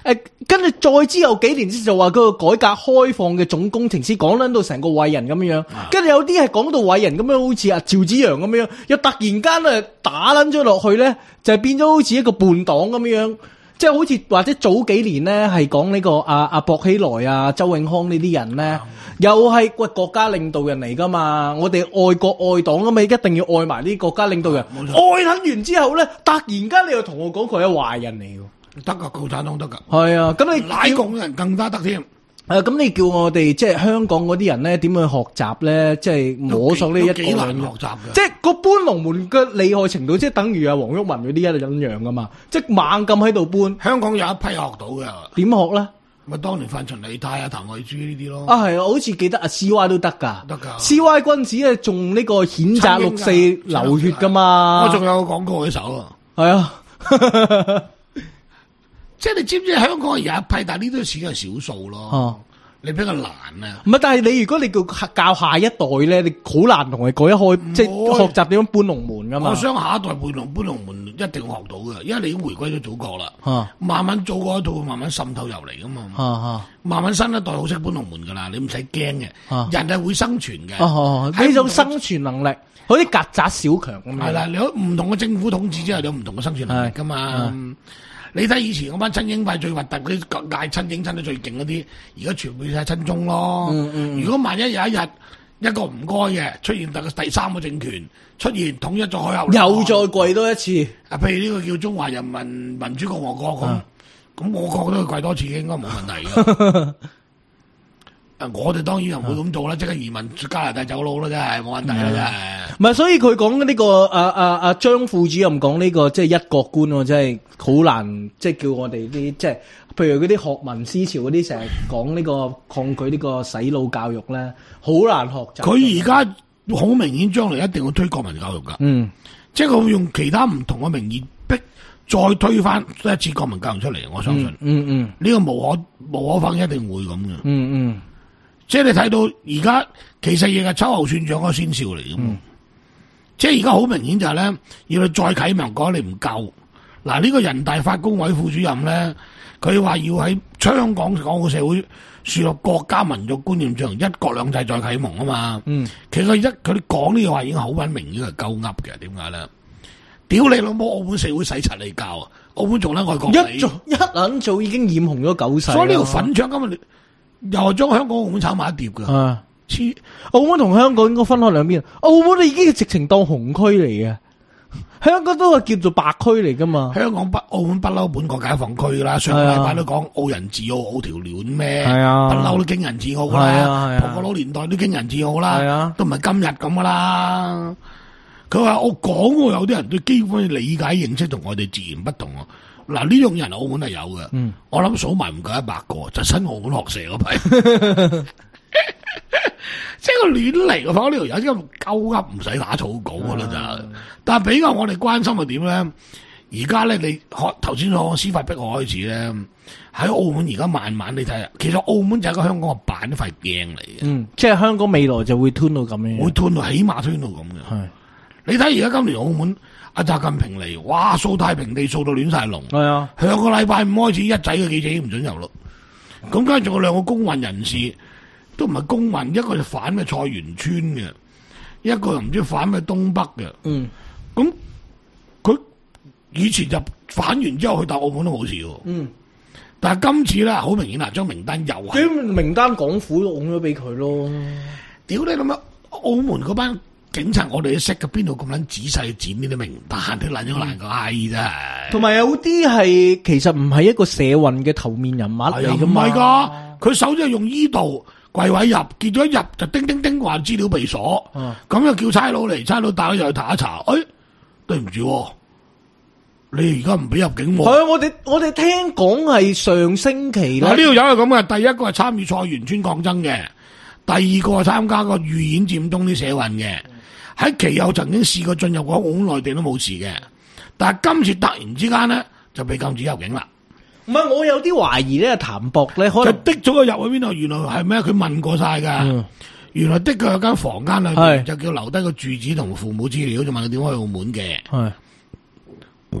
誒，跟住再之後幾年先就話嗰個改革開放嘅總工程師講捻到成個偉人咁樣樣，跟住有啲係講到偉人咁樣，好似阿趙紫陽咁樣，又突然間啊打捻咗落去咧，就變咗好似一個叛黨咁樣。即係好似或者早幾年咧，係講呢個阿阿薄熙來啊、周永康呢啲人咧，又係喂國家領導人嚟噶嘛？我哋愛國愛黨咁嘛，一定要愛埋呢啲國家領導人。愛捻完之後咧，突然間你又同我講佢係壞人嚟嘅， 得噶，共產黨得噶。 係啊，咁你奶共人更加得添。 誒，咁你叫我哋即係香港嗰啲人咧，點去學習咧？即係摸索呢一個幾難學習嘅。 即係個搬龍門嘅厲害程度，即係等於阿黃毓民嗰啲一樣噶嘛。即係猛咁喺度搬。 香港有一批學到嘅。點學咧？ 咪當年范秦李泰啊、譚慧珠呢啲咯。 啊，係啊，我好似記得阿 C Y 都得噶。 得噶。 C Y 君子咧，仲呢個譴責六四流血噶嘛。 我仲有個廣告喺手啊。 係啊。 即係你知唔知香港有一批，但係呢啲始終係少數咯。哦、啊，你比較難啊。唔係， 但係你如果你叫教下一代咧，你好難同佢改一開，即係學習點樣搬龍門噶嘛。 我想下一代搬龍搬龍門一定學到嘅，因為你已經回歸咗祖國啦。啊、慢慢做嗰一套，慢慢滲透入嚟噶嘛。啊啊、慢慢新一代好識搬龍門噶啦，你唔使驚嘅。啊、人係會生存嘅。呢、啊、種生存能力，好似曱甴小強咁。係啦，你唔同嘅政府統治之後有唔同嘅生存能力噶嘛。你睇以前嗰班親英派最核突嗰啲嗌親英親得最勁嗰啲，而家全部晒親中咯。嗯嗯、如果萬一有一日一個唔該嘅出現第第三個政權出現統一咗海峽， 又再跪多一次。 啊，譬如呢個叫中華人民民主共和國咁，咁、啊、我覺得佢跪多次應該冇問題嘅。誒，我哋當然又唔會咁做啦，即刻移民加拿大走佬啦，真係冇問題啦，真係。 唔係，所以佢講呢個阿阿阿張副主任講呢個即係一國觀，真係好難，即係叫我哋啲即係，譬如嗰啲學民思潮嗰啲成日講呢個抗拒呢個洗腦教育咧，好難學習。佢而家好明顯將來一定要推國民教育噶，嗯，即係佢會用其他唔同嘅名義逼再推翻一次國民教育出嚟，我相信，嗯嗯，呢個無可無可否認一定會咁嘅，嗯嗯。即係你睇到而家，其實亦係秋後算賬嗰個先兆嚟嘅。嗯、即係而家好明顯就係咧，要你再啟蒙講你唔夠。嗱，呢個人大法工委副主任咧，佢話要喺香港港澳社會樹立國家民族觀念，進行一國兩制再啟蒙啊嘛。嗯，其實佢一佢哋講呢個話已經好穩明，已經係鳩噏嘅。點解咧？屌你老母！澳門社會洗塵你教啊！澳門仲喺外國一早一撚早已經染紅咗九世。所以呢條粉腸今日又係將香港、澳門炒埋一碟噶，啊！黐澳門同香港應該分開兩邊。澳門你已經係直情當紅區嚟嘅，香港都係叫做白區嚟噶嘛。香港不澳門不嬲本國解放區啦，上個禮拜都講澳人治澳，澳條亂咩？係啊，不嬲都經人治澳啦，葡國佬年代都經人治澳啦，係啊，都唔係今日咁噶啦。佢話我講，有啲人對基本理解認識同我哋自然不同。嗱，呢種人澳門係有嘅，嗯、我諗數埋唔夠一百個，就新澳門學社嗰批，即係個亂嚟嘅，反正呢條友真係鳩噏，唔使打草稿噶啦就。嗯、但係比較我哋關心係點咧？而家咧，你學頭先講司法迫害開始咧，喺澳門而家慢慢你睇下，其實澳門就係個香港嘅板一塊鏡嚟嘅，嗯，即係香港未來就會吞到咁樣，會吞到起碼吞到咁嘅。係，你睇而家今年澳門。阿習近平嚟，哇！掃太平地，掃到亂晒龍。係啊，上個禮拜五開始，一仔嘅記者已經唔准入咯。咁跟住仲有兩個公運人士，都唔係公運，一個就反嘅菜園村嘅，一個又唔知反嘅東北嘅。嗯，咁佢以前就反完之後去到澳門都冇事喎。嗯，但係今次咧好明顯啦，張名單又係。啲名單港府都拱咗俾佢咯。屌你諗乜？澳門嗰班警察我哋都識嘅，邊度咁撚仔細剪呢啲名單，啲撚咗爛個閪真係。同埋有啲係其實唔係一個社運嘅頭面人物嚟噶嘛。唔係噶，佢首先係用依度櫃位入，結咗一入就叮叮叮話資料被鎖，咁、啊、又叫差佬嚟，差佬帶咗入去查一查，誒、哎，對唔住，你而家唔俾入境。係啊，我哋我哋聽講係上星期啦。呢度有係咁嘅，第一個係參與菜園村抗爭嘅，第二個係參加個預演佔中啲社運嘅。喺其後曾經試過進入過澳門內地都冇事嘅，但係今次突然之間咧就被禁止入境啦。唔係，我有啲懷疑咧，譚博咧可能就的咗佢入去邊度？原來係咩？佢問過晒噶，嗯、原來的確有間房間裏邊就叫留低個住址同父母資料，就問佢點解去澳門嘅。係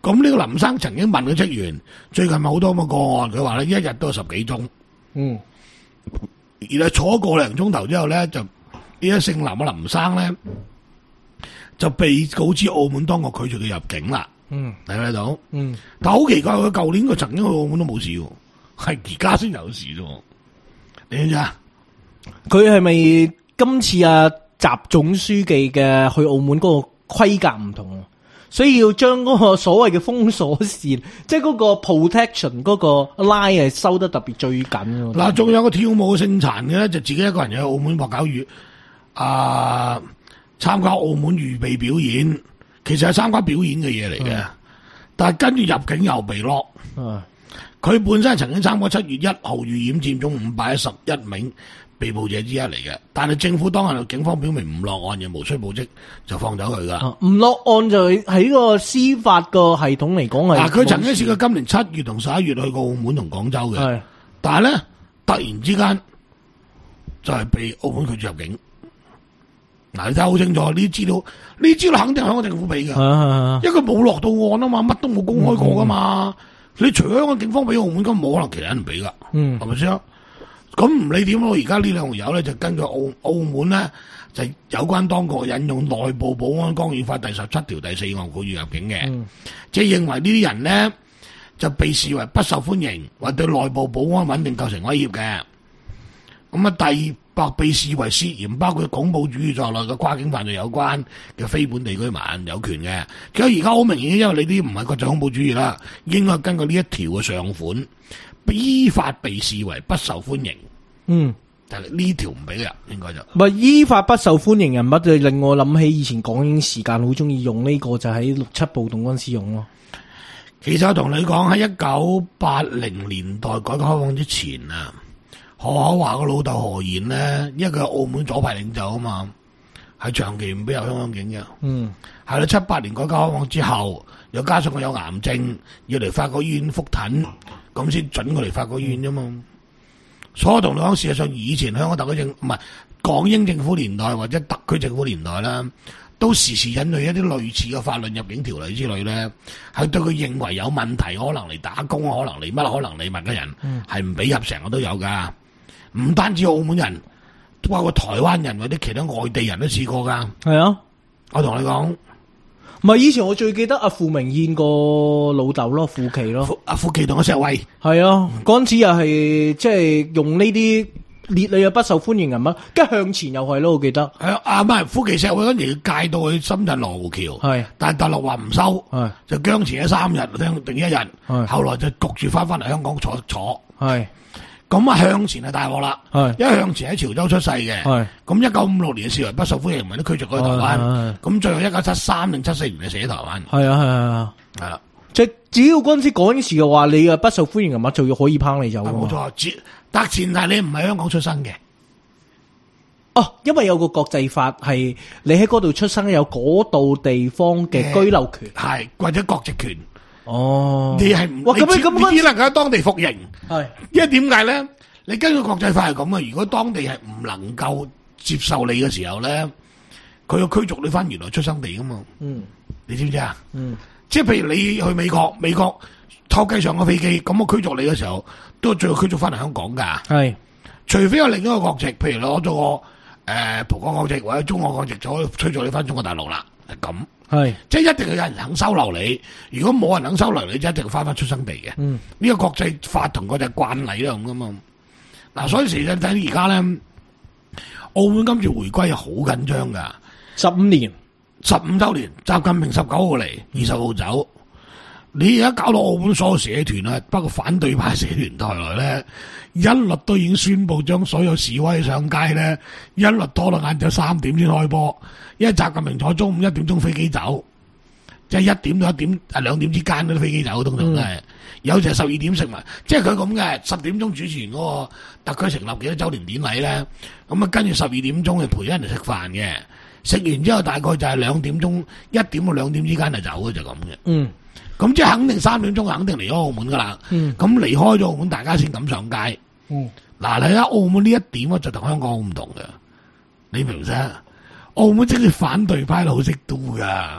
咁呢個林生曾經問個職員，最近咪好多咁嘅個案，佢話咧一日都有十幾宗。 嗯， 而係坐個零鐘頭之後咧，就呢一姓林嘅林生咧，就被告知澳門當局拒絕佢入境啦。 嗯， 睇唔睇到？ 嗯， 但好奇怪，佢舊年佢曾經去澳門都冇事喎，係而家先有事啫。你知唔知啊？ 佢係咪今次啊習總書記嘅去澳門嗰個規格唔同，所以要將嗰個所謂嘅封鎖線，即係嗰個 protection 嗰個 line 係收得特別最緊。 嗱，仲有個跳舞姓殘嘅咧，就自己一個人去澳門博搞預啊參加澳門預備表演，其實係參加表演嘅嘢嚟嘅，嗯、但係跟住入境又被 lock。佢、嗯、本身係曾經參加七月一號預演佔中五百一十一名被捕者之一嚟嘅，但係政府當日警方表明唔落案嘅，無需保釋就放走佢噶。 唔落案就喺個司法個系統嚟講係。嗱， 佢曾經試過今年七月同十一月去過澳門同廣州嘅，係，但係咧突然之間就係被澳門拒絕入境。嗱，你睇好清楚呢啲資料，呢啲資料肯定係香港政府俾嘅，啊、因為佢冇落到案啊嘛，乜都冇公開過噶嘛。嗯、你除咗香港警方俾澳門，咁冇可能其他人俾噶，嗯，係咪先？咁唔理點咯，而家呢兩條友咧就根據澳澳門咧就有關當局引用內部保安干預法第十七條第四項拒絕入境嘅，嗯、即係認為呢啲人咧就被視為不受歡迎或對內部保安穩定構成威脅嘅。咁啊，第八被視為涉嫌包括恐怖主義在內嘅跨境犯罪有關嘅非本地居民有權嘅。其實而家好明顯，因為你啲唔係國際恐怖主義啦，應該根據呢一條嘅上款。依法被視為不受歡迎，嗯，但係呢條唔俾嘅，應該就唔係依法不受歡迎人物，就令我諗起以前港英時間好中意用呢個，就喺六七暴動嗰陣時用咯。 其實我同你講喺一九八零年代改革開放之前啊，何厚鏵個老豆何賢咧，因為佢係澳門左派領袖啊嘛，係長期唔俾入香港境嘅，嗯，係啦，七八年改革開放之後，又加上佢有癌症，要嚟法國醫院復診。咁先准佢嚟法國醫院啫嘛，所以我同你講，事實上以前香港特區政唔係港英政府年代或者特區政府年代啦，都時時引用一啲類似嘅法律入境條例之類咧，係對佢認為有問題，可能嚟打工，可能嚟乜，可能嚟乜嘅人，係唔俾入城嘅都有噶，唔單止澳門人，包括台灣人或者其他外地人都試過噶。 係啊， 我同你講。 唔係，以前我最記得阿傅明燕個老豆咯，傅琪咯， 阿傅琪同阿石偉係啊，嗰陣時又係即係用呢啲列你嘅不受歡迎人物，跟住向前又係咯，我記得係啊，阿唔係傅琪石偉嗰陣時戒到去深圳羅湖橋，係，但係大陸話唔收，係就僵持咗三日定定一日，係，後來就焗住翻翻嚟香港坐坐，係。咁啊向前係大鑊啦，因為向前喺潮州出世嘅，咁一九五六年視為不受歡迎人物都驅逐去台灣，咁最後一九七三定七四年就死喺台灣。 係啊係啊係啦，即係只要嗰陣時嗰陣時嘅話，你嘅不受歡迎人物就要可以拚你走。 冇錯，但前提你唔係香港出生嘅。 哦，因為有個國際法係你喺嗰度出生有嗰度地方嘅居留權， 係或者國籍權。 哦， 你係唔，咁你咁只能夠喺當地服刑，係，因為點解咧？你根據國際法係咁嘅，如果當地係唔能夠接受你嘅時候咧，佢要驅逐你翻原來出生地噶嘛。嗯，你知唔知啊？嗯，即係譬如你去美國，美國偷雞上個飛機，咁我驅逐你嘅時候，都最後驅逐翻嚟香港噶。係，除非有另一個國籍，譬如你攞咗個誒葡國國籍或者中國國籍，就可以驅逐你翻中國大陸啦。係咁。係，即係一定要有人肯收留你。如果冇人肯收留你，就一定要翻翻出生地嘅。嗯，呢個國際法同國際慣例啦咁噶嘛。嗱、啊，所以其實睇而家咧，澳門今次回歸係好緊張噶。 十五年， 十五周年，習近平十九號嚟，二十號走。你而家搞到澳門所有社團啊，包括反對派社團台來咧，一律都已經宣布將所有示威上街咧，一律拖到晏晝三點先開波。因為習近平坐中午一點鐘飛機走，即係一點到一點啊兩點之間嗰啲飛機走，通常都係、嗯、有時係十二點食埋，即係佢咁嘅十點鐘主持完嗰個特區成立幾多周年典禮咧，咁啊跟住十二點鐘就陪咗人哋食飯嘅，食完之後大概就係兩點鐘一點到兩點之間就走嘅就咁嘅。嗯，咁即係肯定三點鐘肯定離開澳門噶啦。嗯，咁離開咗澳門，大家先敢上街。嗯，嗱你睇下澳門呢一點啊，就同香港好唔同嘅，你明唔明？澳門即係反對派好識都噶，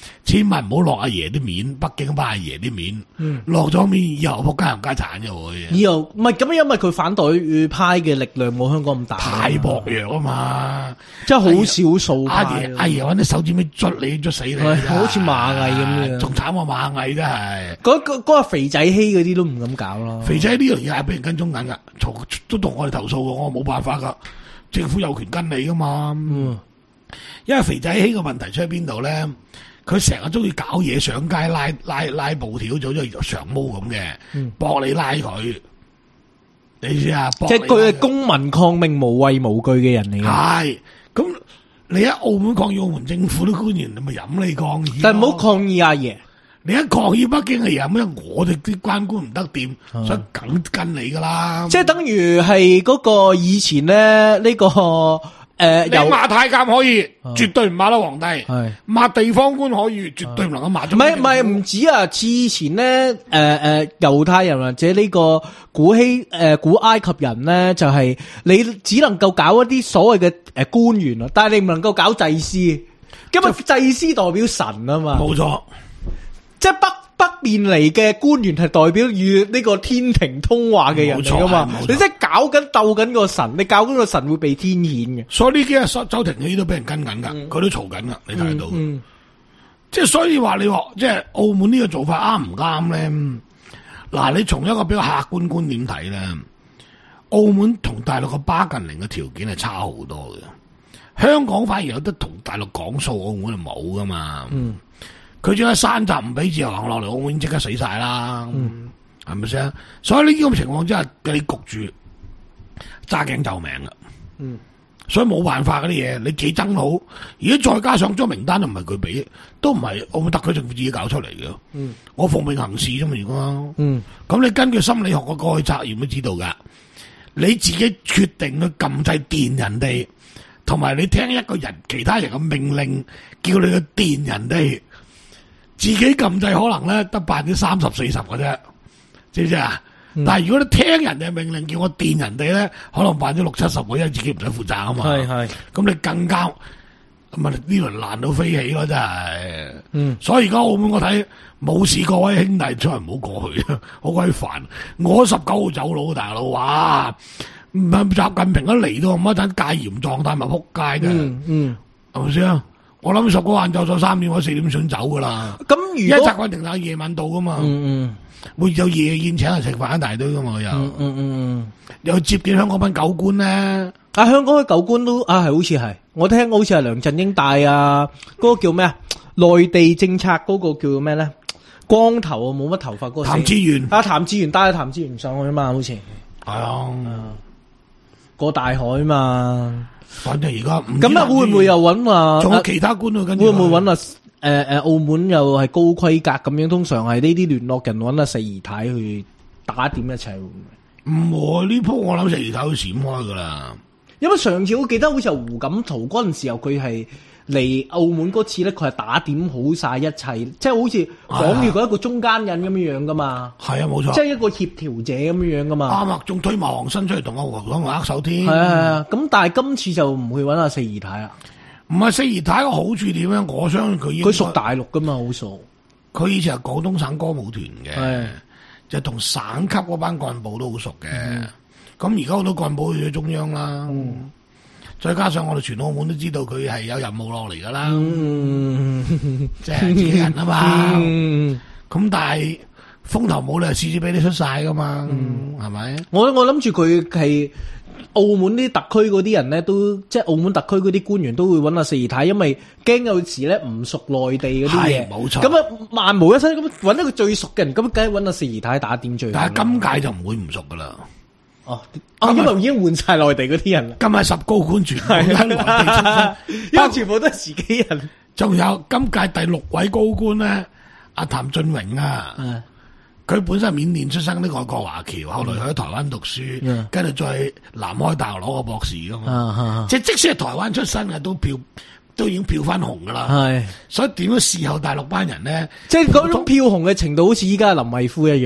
千萬唔好落阿爺啲面，北京班阿爺啲面，落咗面以後仆街冚家產嘅會。 以後唔係咁，因為佢反對派嘅力量冇香港咁大， 太薄弱啊嘛， 即係好少數。 阿爺阿爺揾啲手指尾捽你捽死你， 好似螞蟻咁樣， 仲慘過螞蟻真係。 嗰嗰嗰個肥仔希嗰啲都唔敢搞咯。 肥仔呢樣嘢係俾人跟蹤緊噶，都同我哋投訴嘅，我冇辦法噶，政府有權跟你噶嘛。嗯，因為肥仔希個問題出喺邊度咧？佢成日中意搞嘢，上街拉拉拉布條，做咗長毛咁嘅，搏、嗯、你拉佢，你知啊？ 即係佢係公民抗命無畏無懼嘅人嚟嘅。 係，咁你喺澳門抗議澳門政府啲官員，你咪任你抗議。 但係唔好抗議阿爺， 你一抗議北京嘅人，咩我哋啲關官唔得掂，嗯、所以梗跟你噶啦。 即係等於係嗰個以前咧呢、呢個。誒、呃， 你罵太監可以，嗯、絕對唔罵得皇帝；罵地方官可以，絕對唔能夠罵。唔係唔係唔止啊！之前咧，誒、呃、誒，猶、呃、太人或者呢個古希誒、呃、古埃及人咧，就係、是、你只能夠搞一啲所謂嘅誒官員咯，但係你唔能夠搞祭司，因為祭司代表神啊嘛。 冇錯， 即係北。北面嚟嘅官員係代表與呢個天庭通話嘅人嚟噶嘛？你即係搞緊鬥緊個神，你搞緊個神會被天譴嘅。 所以呢幾日周庭熙都俾人跟緊噶，佢、嗯、都嘈緊噶，你睇到。嗯嗯、即係所以話你話，即係澳門呢個做法啱唔啱咧？嗱，你從一個比較客觀觀點睇咧，澳門同大陸嘅巴近鄰嘅條件係差好多嘅。香港反而有得同大陸講數，澳門係冇噶嘛。嗯佢將喺山閘唔俾自由行落嚟，澳門即刻死晒啦，係咪先？所以呢啲咁嘅情況之下，你焗住揸頸救命噶，嗯，所以冇辦法嗰啲嘢，你幾憎好，而家再加上張名單都唔係佢俾，都唔係澳門特區政府自己搞出嚟嘅，嗯，我奉命行事啫嘛，如果，嗯，咁你根據心理學嘅過去測驗都知道噶，你自己決定去撳掣電人哋，同埋你聽一個人其他人嘅命令，叫你去電人哋。自己撳掣可能咧得百分之三十四十嘅啫，知唔知啊？嗯、但係如果你聽人哋命令叫我電人哋咧，可能百分之六七十嘅，因為自己唔使負責啊嘛。係係，咁你更加咁啊呢輪難到飛起咯，真係。嗯，所以而家澳門我睇冇事，各位兄弟出嚟唔好過去，好鬼煩。我十九號走佬，大佬哇，唔係習近平一嚟到咁一陣戒嚴狀態咪撲街嘅。嗯嗯，係咪先啊？我諗十個晏晝咗三點或者四點想走噶啦。咁如果習慣定喺夜晚到噶嘛？嗯嗯，會有夜宴請人食飯一大堆噶嘛又。嗯嗯嗯，又接見香港班狗官咧。 啊，香港嘅狗官都啊係好似係，我聽好似係梁振英帶啊，嗰、嗰個叫咩啊？內地政策嗰個叫咩咧？光頭啊，冇乜頭髮嗰個。 譚志源啊，譚志源帶咗譚志源上去啊嘛，好似。係啊， 過大海嘛。 反正而家咁啊，會唔會又揾話？ 仲有其他官啊？跟住會唔會揾啊？誒、呃、誒，澳門又係高規格咁樣，通常係呢啲聯絡人揾阿四姨太去打點一齊。 唔會呢鋪，我諗四姨太會閃開噶啦。 因為上次我記得好似係胡錦濤嗰陣時候，佢係嚟澳門嗰次咧，佢係打點好晒一切，即係好似講住佢一個中間人咁樣樣噶嘛。係啊，冇錯，即係一個協調者咁樣樣噶嘛。啱啊，仲推埋黃生出嚟同阿黃生握手添。係啊係啊，咁但係今次就唔會揾阿四姨太啦。 唔係四姨太個好處點樣？我相信佢佢屬大陸噶嘛，好熟。 佢以前係廣東省歌舞團嘅，就同省級嗰班幹部都好熟嘅。咁而家好多幹部去咗中央啦。嗯，再加上我哋全澳門都知道佢係有任務落嚟噶啦，即係自己人啊嘛。咁、嗯、但係風頭冇理由次次俾你出晒噶嘛，係咪、嗯？ 我我諗住佢係澳門啲特區嗰啲人咧，都即係澳門特區嗰啲官員都會揾阿四姨太，因為驚有時咧唔熟內地嗰啲嘢。冇錯。咁啊，萬無一失咁揾一個最熟嘅人，咁梗係揾阿四姨太打點最。 但係今屆就唔會唔熟噶啦。 哦，啊，因為已經換晒內地嗰啲人， 今日十高官全部喺內地出身， 因為全部都係自己人。 仲有今屆第六位高官咧，阿譚俊榮啊，佢本身係緬甸出生，呢個愛國華僑，後來去咗台灣讀書，跟住再南開大學攞個博士噶嘛，即係即使係台灣出身嘅，都票都已經票翻紅噶啦。係，所以點樣侍候大陸班人咧？ 即係嗰種票紅嘅程度，好似依家林毅夫一樣。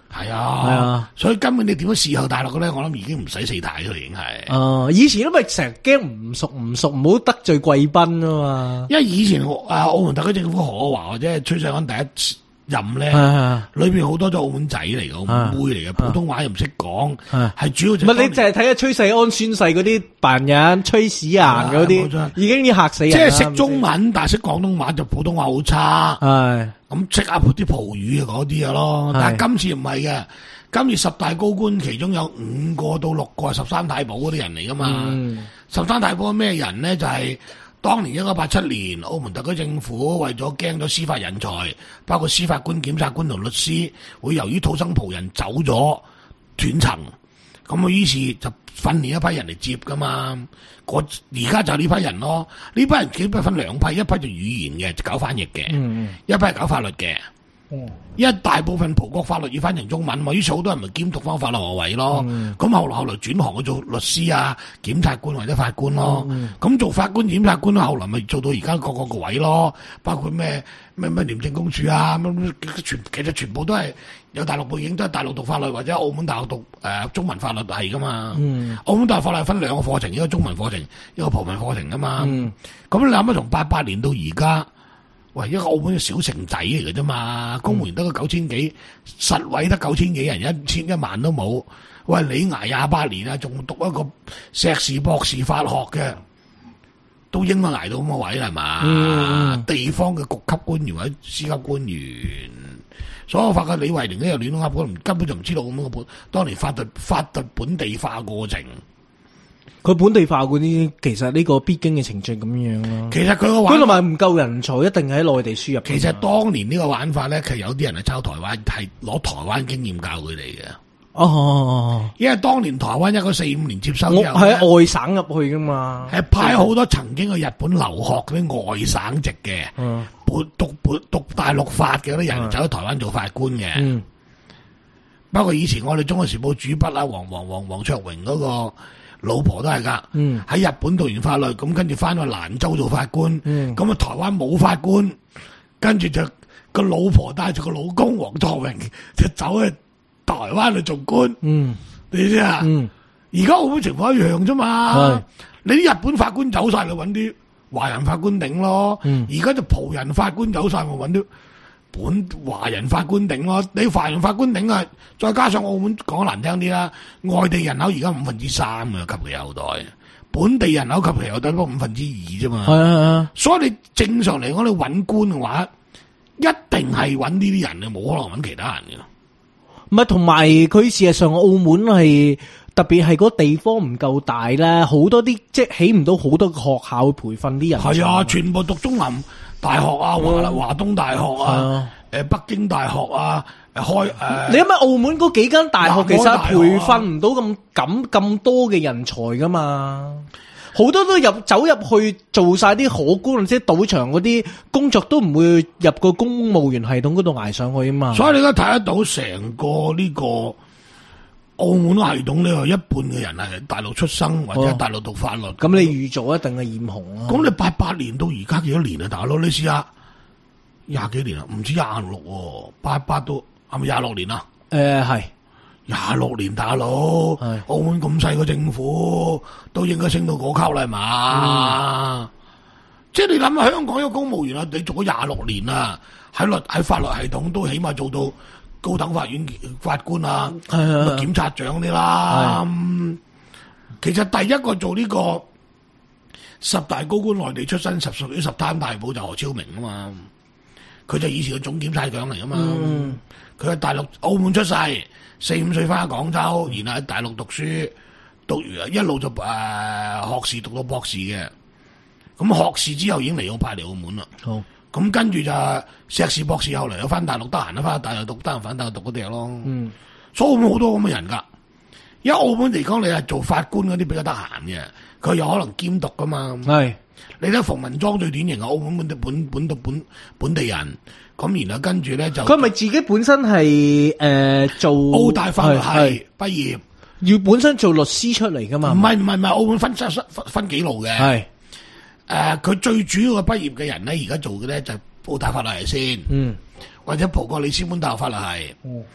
係啊，係啊，所以根本你點樣侍候大陸嘅咧？我諗已經唔使四太嘅，已經係。 哦，以前都咪成日驚唔熟唔熟，唔好得罪貴賓啊嘛。 因為以前啊，澳門特區政府何華或者係崔世安第一任咧，裏邊好多都澳門仔嚟嘅，澳門妹嚟嘅，普通話又唔識講，係主要就唔係你淨係睇下崔世安宣誓嗰啲扮人，崔屎顏嗰啲，已經要嚇死人。 即係識中文，但係識廣東話就普通話好差。係咁識下啲葡語啊嗰啲啊咯。但係今次唔係嘅，今次十大高官其中有五個到六個係十三太保嗰啲人嚟噶嘛。十三太保係咩人咧？就係當年一九八七年，澳門特區政府為咗驚咗司法人才，包括司法官、檢察官同律師，會由於土生葡人走咗斷層，咁啊於是就訓練一批人嚟接噶嘛。我而家就呢批人咯，呢批人基本分兩批，一批就語言嘅，搞翻譯嘅，嗯、一批係搞法律嘅。嗯、一大部分葡國法律要翻成中文嘛，於是好多人咪兼讀翻法律學位咯。咁、嗯、後來後來轉行去做律師啊、檢察官或者法官咯。咁、嗯、做法官、檢察官後來咪做到而家個個個位咯，包括咩咩咩廉政公署啊，乜全其實全部都係有大陸背景，都係大陸讀法律或者澳門大學讀誒、呃、中文法律係噶嘛。嗯、澳門大學法律分兩個課程，一個中文課程，一個葡文課程噶嘛。咁、嗯、你諗下從八八年到而家。喂，一個澳門嘅小城仔嚟嘅啫嘛，公務員得個九千幾，實位得九千幾人，一千一萬都冇。喂，你挨廿八年啊，仲讀一個碩士、博士法學嘅，都應該挨到咁嘅位係嘛？嗯、地方嘅局級官員或者司級官員，所以我發覺李慧玲咧又亂噏，根本就唔知道咁嘅本當年法律法律本地化過程。 佢本地化嗰啲，其實呢個必經嘅程序咁樣咯。 其實佢個玩法， 佢同埋唔夠人才，一定喺內地輸入。 其實當年呢個玩法咧，其實有啲人係抄台灣，係攞台灣經驗教佢哋嘅。哦，因為當年台灣一九四五年接收之後， 喺外省入去噶嘛， 係派好多曾經去日本留學嗰啲外省籍嘅，嗯、讀讀讀讀大陸法嘅嗰啲人走去台灣做法官嘅。嗯、包括以前我哋《中國時報》主筆啦，黃黃黃黃卓榮嗰個老婆都係噶，喺、嗯、日本讀完法律，咁跟住翻去蘭州做法官，咁啊、嗯、台灣冇法官，跟住就個老婆帶住個老公黃卓榮就走去台灣去做官，嗯、你知啊？而家、嗯、澳門情況一樣啫嘛，是你啲日本法官走晒，你搵啲華人法官頂咯，而家、嗯、就葡人法官走晒，咪搵啲本華人法官頂咯，你華人法官頂啊，再加上澳門講難聽啲啦，外地人口而家五分之三啊，及其後代，本地人口及其後代都五分之二啫嘛。係啊係啊，所以你正常嚟講，你揾官嘅話，一定係揾呢啲人嘅，冇可能揾其他人嘅。 唔係，同埋佢事實上澳門係特別係嗰地方唔夠大啦，好多啲即係起唔到好多個學校培訓啲人。係啊，全部讀中南大學啊，華華東大學啊，誒北京大學啊，開誒。你諗下澳門嗰幾間大學其實培訓唔到咁咁咁多嘅人才噶嘛，好多都入走入去做晒啲可觀即係賭場嗰啲工作，都唔會入個公務員系統嗰度捱上去啊嘛。所以你而家睇得到成個呢個澳門系統呢，一半嘅人係大陸出生或者大陸讀法律。咁、哦、你預做一定係染紅啊。咁你八八年到而家幾多年啊，大佬？你試下廿幾年啊，唔止廿六喎，八八到係咪廿六年啊？誒係廿六年，大佬。係澳門咁細個政府都應該升到嗰級啦，係嘛？嗯、即係你諗下，香港一個公務員啊，你做咗廿六年啦，喺律喺法律系統都起碼做到高等法院法官啊，檢察長啲啦。其實第一個做呢個十大高官內地出身，十屬於十貪大寶就何超明啊嘛。佢就以前嘅總檢察長嚟啊嘛。佢喺、嗯、大陸澳門出世，四五歲翻去廣州，然後喺大陸讀書，讀完一路就誒、呃、學士讀到博士嘅。咁學士之後已經離澳派嚟澳門啦。好。咁跟住就碩士博士後嚟又翻大陸，得閒啦，翻大陸讀，得閒翻大陸讀嗰啲嘢咯。嗯，所以澳門好多咁嘅人噶。因為澳門嚟講，你係做法官嗰啲比較得閒嘅，佢有可能兼讀噶嘛。係是，你睇馮文莊最典型嘅澳門本地本本本本本地人，咁然後跟住咧就佢咪自己本身係誒、呃、做澳大法律系畢業，要本身做律師出嚟噶嘛？唔係唔係唔係，澳門分分分分幾路嘅。係。誒，佢、呃、最主要嘅畢業嘅人咧，而家做嘅咧就係澳大法律系先，嗯，或者葡國里斯本大學法律系，嗯，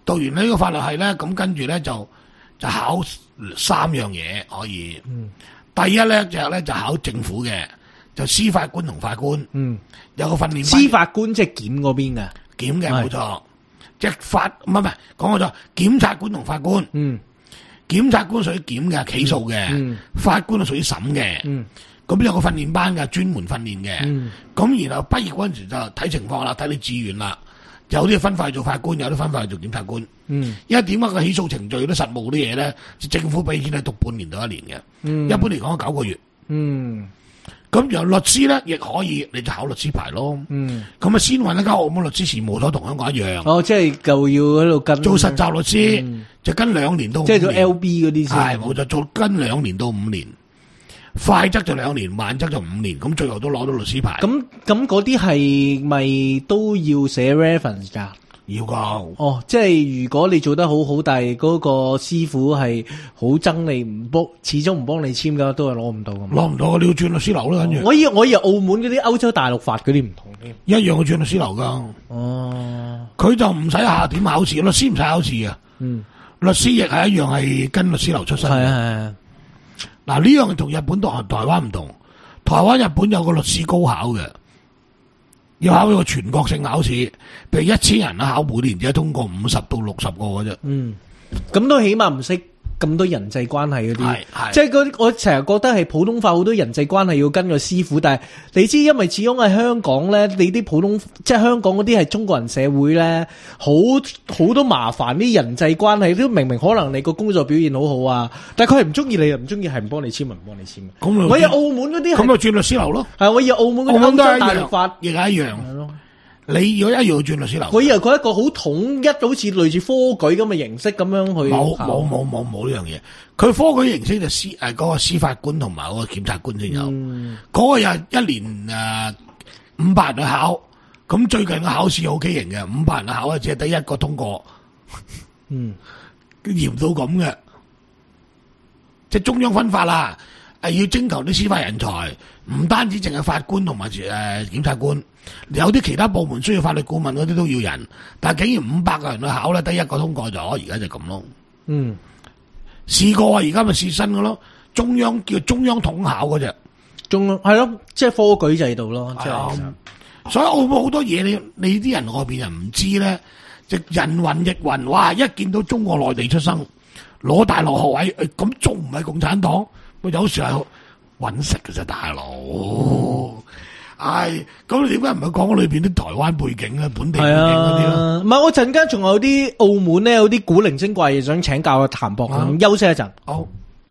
讀完呢個法律系咧，咁跟住咧就就考三樣嘢可以。嗯、第一咧就咧就考政府嘅，就司法官同法官。嗯，有個訓練班。司法官即係檢嗰邊嘅， 檢嘅冇錯。即係法唔係唔係講錯咗，檢察官同法官。嗯，檢察官屬於檢嘅起訴嘅，嗯、法官係屬於審嘅。嗯，咁有個訓練班嘅，專門訓練嘅。嗯，咁然後畢業嗰陣時就睇情況啦，睇你志願啦。有啲分法做法官，有啲分法做檢察官。嗯，因為點解個起訴程序啲實務啲嘢咧，政府俾錢係讀半年到一年嘅。嗯，一般嚟講九個月。嗯。咁由律師咧，亦可以，你就考律師牌咯。嗯，咁啊，先揾一間澳門律師事務所，同香港一樣。 哦，即係就要喺度跟做實習律師，嗯、就跟兩年到五年。 即係做 L B 嗰啲先。 係冇就做跟兩年到五年，快則就兩年，慢則就五年。咁最後都攞到律師牌。 咁咁嗰啲係咪都要寫 reference 㗎？ 要噶。 哦，即係如果你做得好好，但係嗰個師傅係好憎你，唔幫，始終唔幫你簽噶，都係攞唔到咁。 攞唔到，你要轉律師樓啦，跟住。 我以我以為澳門嗰啲歐洲大陸法嗰啲唔同添， 一樣嘅轉律師樓噶。哦，佢就唔使下點考試，律師唔使考試啊。嗯，律師亦係一樣係跟律師樓出身。係啊係啊。嗱，呢樣同日本同台灣唔同，台灣日本有個律師高考嘅。要考一個全國性考試，譬如一千人考，每年只係通過五十到六十個嘅啫。嗯， 咁都起碼唔識咁多人際關係嗰啲，即係嗰我成日覺得係普通話好多人際關係要跟個師傅，但係你知因為始終喺香港咧，你啲普通即係香港嗰啲係中國人社會咧，好好多麻煩啲人際關係，都明明可能你個工作表現好好啊，但係佢係唔中意你又唔中意，係唔幫你簽咪唔幫你簽。咁我以為澳門嗰啲咁就轉律師樓咯。 係我以為澳門嗰啲歐洲大陸法亦係一樣。你如果一樣轉律師樓， 我以為佢一個好統一，好似類似科舉咁嘅形式咁樣去。 冇冇冇冇冇呢樣嘢，佢科舉形式就司誒嗰個司法官同埋嗰個檢察官先有，嗰、嗯、個又一年誒五百人去考，咁最近嘅考試好畸形嘅，五百人去考啊，只係得一個通過，嗯，嚴到咁嘅，即係中央分法啦，誒要徵求啲司法人才，唔單止淨係法官同埋誒檢察官。有啲其他部門需要法律顧問嗰啲都要人，但係竟然五百個人去考咧，得一個通過咗，而家就咁咯。嗯，試過啊，而家咪試新嘅咯，中央叫中央統考嗰隻， 中央係咯，即係科舉制度咯，即係、 嗯。所以澳門好多嘢，你你啲人外邊人唔知咧，就人云亦云，哇！一見到中國內地出生，攞大陸學位，咁仲唔係共產黨？我有時係搵食嘅啫，大佬。哦唉，咁你點解唔係講裏邊啲台灣背景咧、本地背景嗰啲咧？ 唔係，我陣間仲有啲澳門咧，有啲古靈精怪嘢想請教阿譚博，咁休息一陣。好。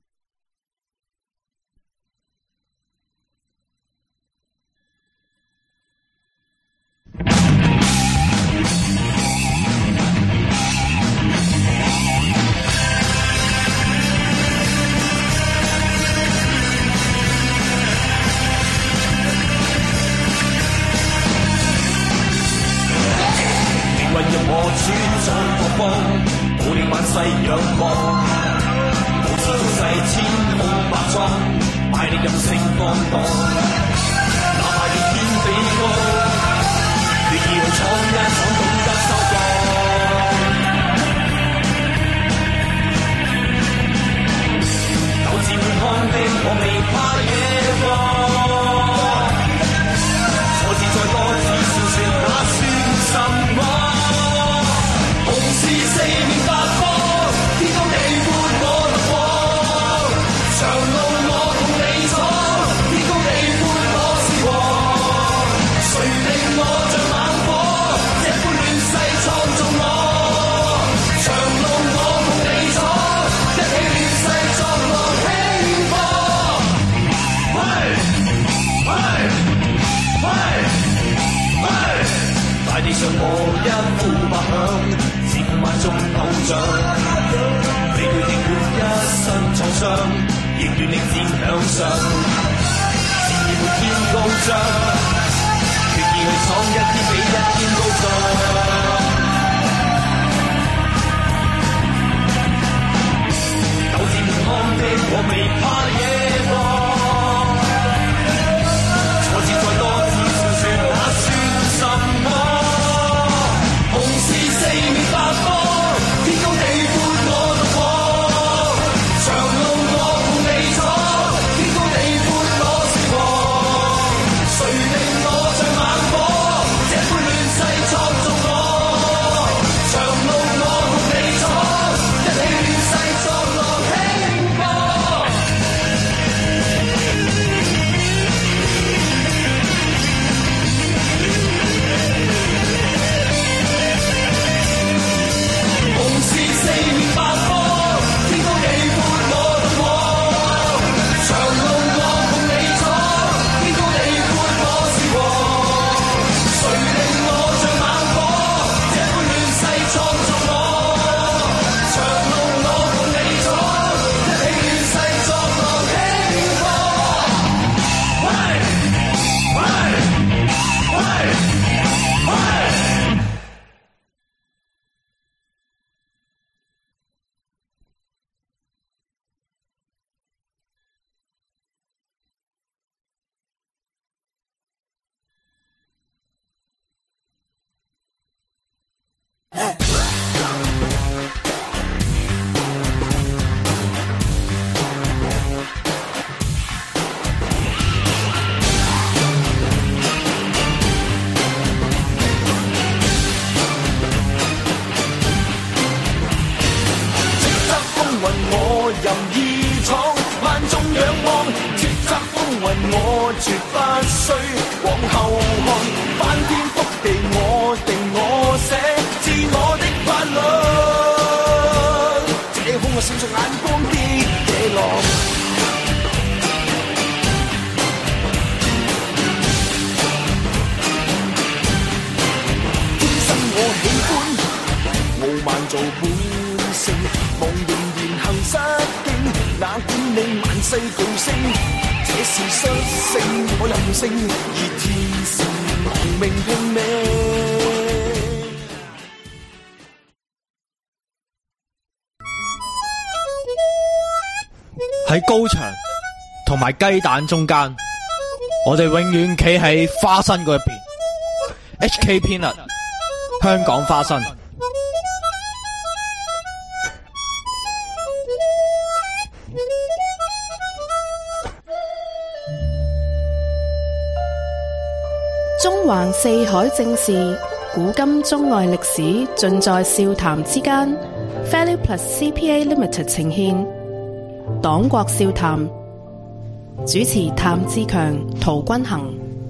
世仰望，無知中世千孔百瘡，賣力任性放蕩，哪怕要天比高，決意去闖一闖，懂得收穫。鬥志滿腔的我未怕野過，挫折再多只算算，那算什麼？紅是四面八方。地上我一呼百響，似乎萬眾偶像。你對定活一身創傷，亦願力戰向上。戰意沒天高張，決意去闖一天比一天高尚。鬥志滿腔的我未怕野過。四面八方，決我絕不需往後看，翻天覆地我定我寫，自我的法律，這空我閃著眼光的野狼。我喜歡傲慢做本性，望仍然行失敬，哪管你萬世巨星，這是率性，我任性，而天使亡命拼命。 喺高牆同埋雞蛋中間，我哋永遠企喺花生嗰一邊。H K Peanut。香港花生， 中環四海正事，古今中外歷史，盡在笑談之間。Value Plus C P A Limited 呈現，黨國笑談，主持譚志強、陶君行。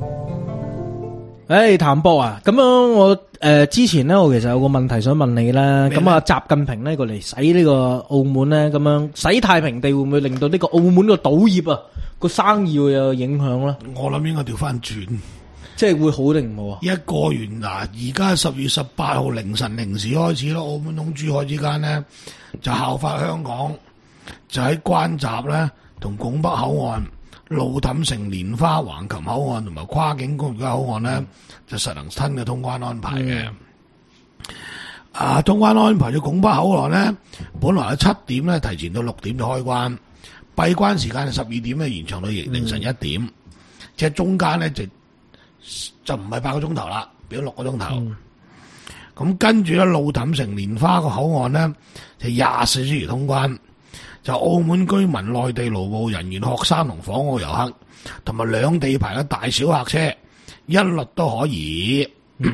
誒，譚博啊，咁樣我誒、呃、之前咧，我其實有個問題想問你啦。咁啊，習近平咧過嚟洗呢個澳門咧，咁樣洗太平地會唔會令到呢個澳門個賭業啊個生意會有影響咧？ 我諗應該調翻轉， 即係會好定唔好啊？ 一過完嗱，而家十月十八號凌晨零時開始咯，澳門同珠海之間咧就效法香港，就喺關閘咧同拱北口岸、路氹城、蓮花、橫琴口岸同埋跨境公園口岸咧，嗯、就實行新嘅通關安排嘅。嗯、啊，通關安排咗拱北口岸咧，本來係七點咧，提前到六點就開關，閉關時間係十二點咧，延長到凌晨一點，嗯、即係中間咧就就唔係八個鐘頭啦，變咗六個鐘頭。咁、嗯、跟住咧，路氹城、蓮花個口岸咧就廿四小時通關。就澳門居民、內地勞務人員、學生同訪澳遊客，同埋兩地牌嘅大小客車，一律都可以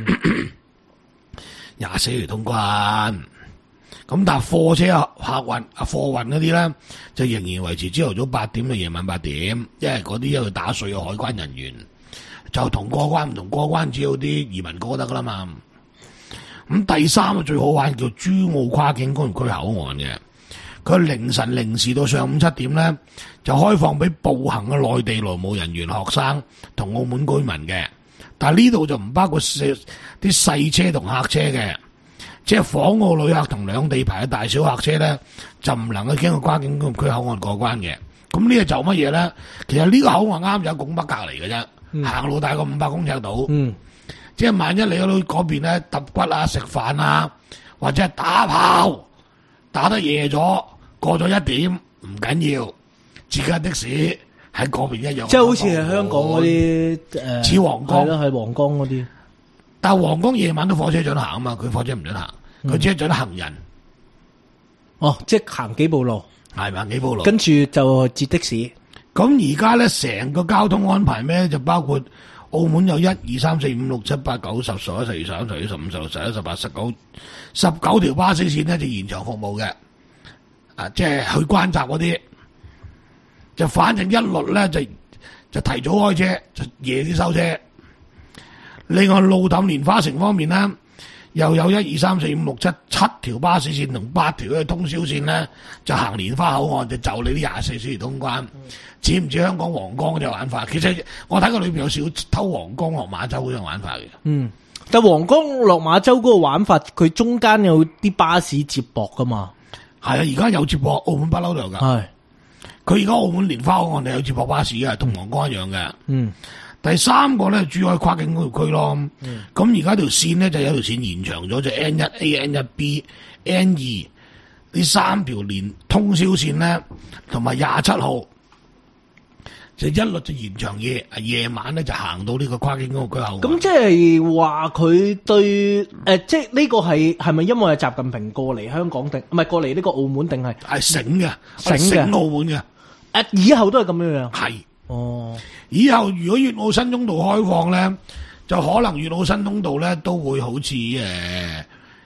廿四小時通關。咁但係貨車客運啊貨運嗰啲咧，就仍然維持朝頭早八點到夜晚八點，因為嗰啲要打稅嘅海關人員就同過關唔同過關，只有啲移民過得噶啦嘛。咁第三個最好玩叫珠澳跨境工業區口岸嘅。佢凌晨零時到上午七點咧，就開放俾步行嘅內地勞務人員、學生同澳門居民嘅。但係呢度就唔包括啲細車同客車嘅，即係訪澳旅客同兩地牌嘅大小客車咧，就唔能夠經過跨境區口岸過關嘅。咁呢個就乜嘢咧？其實呢個口岸啱有拱北隔離嘅啫，嗯、行路大概五百公尺度。嗯，即係萬一你去到嗰邊咧揼骨啊、食飯啊，或者係打炮。打得夜咗，過咗一點唔緊要，自家的士喺嗰邊一樣。 即係好似係香港嗰啲誒， 似皇崗，係咯， 係皇崗嗰啲。 但係皇崗夜晚都火車准行啊嘛，佢火車唔准行，佢、嗯、只係准行人。 哦，即係行幾步路， 係行幾步路， 跟住就截的士。 咁而家咧，成個交通安排咩就包括澳門有一二三四五六七八九十十一十二十三十四十五十六十七十八十九十九條巴士線咧就延長服務嘅，啊，即係去關閘嗰啲，就反正一律咧就就提早開車，就夜啲收車。另外路氹蓮花城方面咧，又有一二三四五六七七條巴士線同八條嘅通宵線咧，就行蓮花口岸就就你啲廿四小時通關。似唔似香港皇崗嗰隻玩法？其實我睇過裏邊有少偷皇崗落馬洲嗰種玩法嘅。嗯， 但皇崗落馬洲嗰個玩法，佢中間有啲巴士接駁噶嘛？ 係啊，而家有接駁，澳門不嬲都有噶。係，佢而家澳門蓮花口岸係有接駁巴士嘅，同皇崗一樣嘅。嗯，第三個咧，珠海跨境工業區咯。嗯，咁而家條線咧就有條線延長咗，就 N 一 A、N 一 B、N 二呢三條連通宵線咧，同埋廿七號。就一律就延長夜，夜晚咧就行到呢個跨境工業區口岸。 咁即係話佢對誒、呃，即係呢個係係咪因為習近平過嚟香港定唔係過嚟呢個澳門定係係醒嘅， 醒嘅醒澳門嘅？ 誒，以後都係咁樣樣。 係哦， 以後如果粵澳新通道開放咧，就可能粵澳新通道咧都會好似誒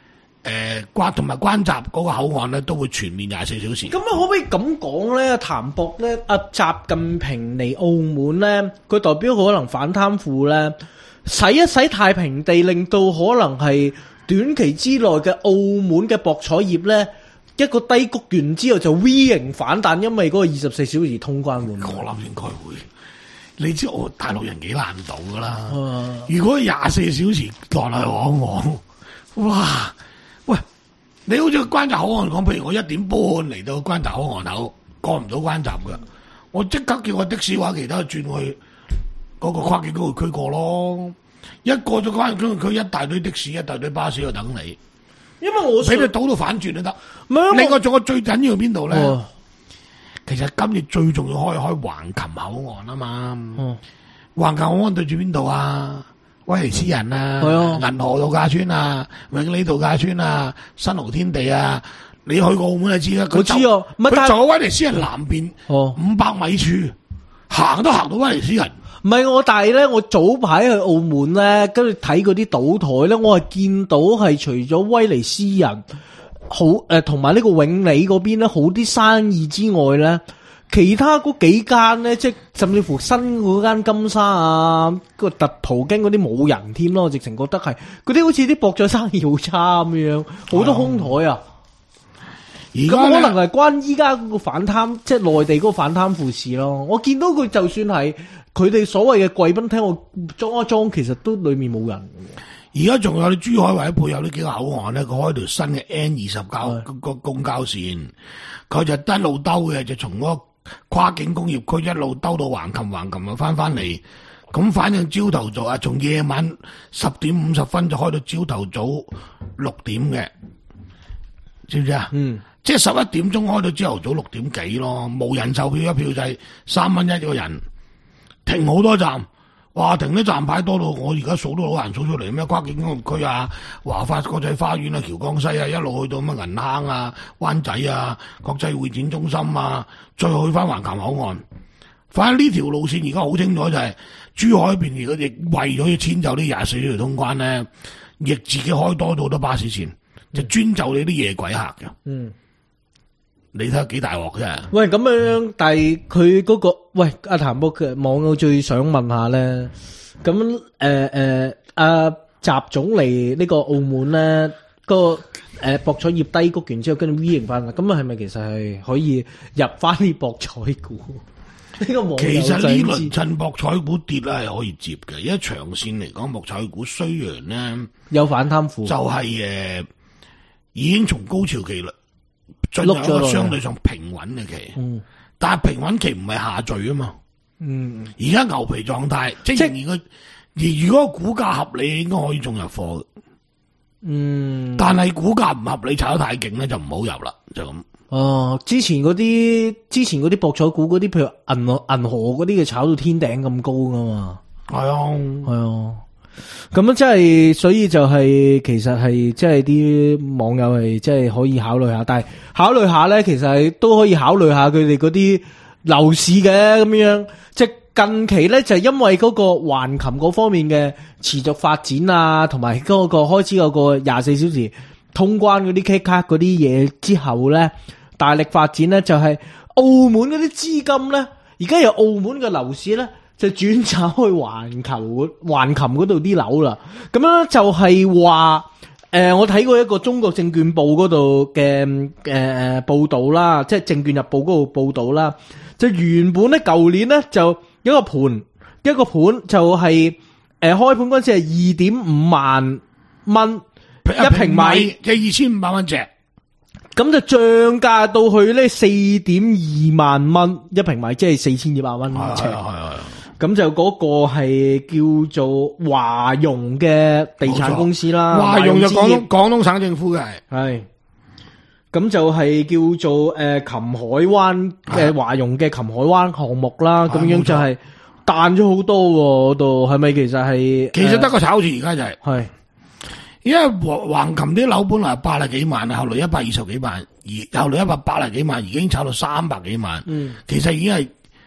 誒關同埋關閘嗰個口岸咧都會全面廿四小時。 咁可唔可以咁講咧？譚博咧，阿習近平嚟澳門咧，佢代表可能反貪腐咧，洗一洗太平地，令到可能係短期之內嘅澳門嘅博彩業咧，一個低谷完之後就 V 型反彈，因為嗰個二十四小時通關會唔會？ 我諗應該會。你知我大陸人幾難到噶啦？啊、如果廿四小時來來往往，哇！喂，你好似關閘口岸講，譬如我一點半嚟到關閘口岸口，過唔到關閘嘅，我即刻叫個的士話其他轉去嗰個跨境工業區過咯。一過咗關境工業區，一大堆的士、一大堆巴士喺度等你。 因為我俾你倒到反轉都得。另外仲有最緊要邊度咧？哦、其實今日最重要開開橫琴口岸啊嘛。嗯、橫琴口岸對住邊度啊？威尼斯人啊，銀、嗯、河度假村啊，永利度假村啊，新濠天地啊，你去過澳門就知啦。 我知啊， 佢就喺威尼斯人南邊五百米處，行、哦、都行到威尼斯人。 唔係我，但係咧，我早排去澳門咧，跟住睇嗰啲賭台咧，我係見到係除咗威尼斯人好誒，同埋呢個永利嗰邊咧好啲生意之外咧，其他嗰幾間咧，即係甚至乎新嗰間金沙啊，個特葡京嗰啲冇人添咯，我直情覺得係嗰啲好似啲博彩生意好差咁樣，好多空台啊。咁可能係關依家嗰個反貪，即係內地嗰個反貪腐事咯。我見到佢就算係佢哋所謂嘅貴賓廳，我裝一裝，其實都裏面冇人。 而家仲有啲珠海或者配有呢幾個口岸咧，佢開條新嘅 N 二十交個公交線，佢就一路兜嘅，就從嗰個跨境工業區一路兜到橫琴，橫琴又翻翻嚟。咁反正朝頭早啊，從夜晚十點五十分就開到朝頭早六點嘅，知唔知啊？嗯。即係十一點鐘開到朝頭早六點幾咯，無人售票，一票就係三蚊一個人，停好多站，哇！停啲站牌多到我而家數都好難數出嚟，咩跨境工業區啊、華發國際花園啊、僑江西啊，一路去到乜銀坑啊、灣仔啊、國際會展中心啊，再去翻橫琴口岸。反正呢條路線而家好清楚就係、是、珠海邊而家亦為咗要遷就啲廿四小時通關咧，亦自己開多咗好多巴士線，就專就你啲夜鬼客嘅。嗯。你睇下幾大鑊啫！ 喂，咁樣，但係佢嗰個，喂，阿譚博嘅網友最想問下咧，咁誒誒，阿習總嚟呢個澳門咧，個誒博彩業低谷完之後，跟住 V 型翻啦，咁啊係咪其實係可以入翻啲博彩股？呢個網友其實呢輪趁博彩股跌咧係可以接嘅，因為長線嚟講，博彩股雖然咧有反貪腐， 就係、是、誒、呃、已經從高潮期啦。進入一個相對上平穩嘅期，嗯、但係平穩期唔係下墜啊嘛。嗯，而家牛皮狀態，即係仍然個，而如果股價合理，應該可以仲入貨。嗯，但係股價唔合理，炒得太勁咧，就唔好入啦，就咁。 哦，之前嗰啲，之前嗰啲博彩股嗰啲，譬如銀河銀河嗰啲嘅，炒到天頂咁高噶嘛。係啊，係啊。咁樣即係，所以就係、是、其實係即係啲網友係即係可以考慮下，但係考慮下咧，其實係都可以考慮下佢哋嗰啲樓市嘅咁樣。即係近期咧就係、是、因為嗰個橫琴嗰方面嘅持續發展啊，同埋嗰個開始嗰個廿四小時通關嗰啲 K 卡嗰啲嘢之後咧，大力發展咧就係、是、澳門嗰啲資金咧，而家由澳門嘅樓市咧。就轉走去橫琴橫琴嗰度啲樓啦，咁樣就係話，誒、呃，我睇過一個中國證券報嗰度嘅誒誒報道啦，即係證券日報嗰度報道啦，就原本咧舊年咧就一個盤一個盤就係、是、誒、呃、開盤嗰陣時係二點五萬蚊一平米， 即係二千五百蚊隻， 咁就漲價到去咧四點二萬蚊一平米，即係四千二百蚊尺。係係係。咁就嗰個係叫做華融嘅地產公司啦， 華融就廣東廣東省政府嘅係，咁就係叫做誒琴海灣嘅華融嘅琴海灣項目啦，咁樣就係彈咗好多嗰度，係咪其實係？ 其實得個炒字而家就係， 係， 因為橫琴啲樓本來八十幾萬，後來一百二十幾萬，而後來一百八十幾萬已經炒到三百幾萬，嗯，其實已經係。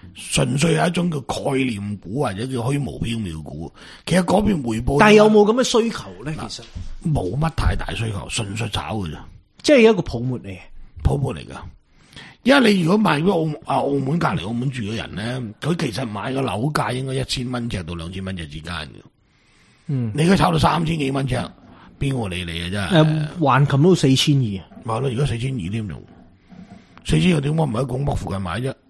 純粹係一種叫概念股或者叫虛無縹緲股。其實嗰邊回報， 但係有冇咁嘅需求咧？其實冇乜太大需求，純粹炒嘅啫。 即係一個泡沫嚟， 泡沫嚟噶。因為你如果買咗澳啊澳門隔離澳門住嘅人咧，佢其實買個樓價應該一千蚊尺到兩千蚊尺之間嘅。嗯，你而家炒到三千幾蚊尺，邊個理你啊？真係。誒， 橫琴都四千二， 咪咯，而家四千二添仲，四千二點解唔喺拱北附近買啫？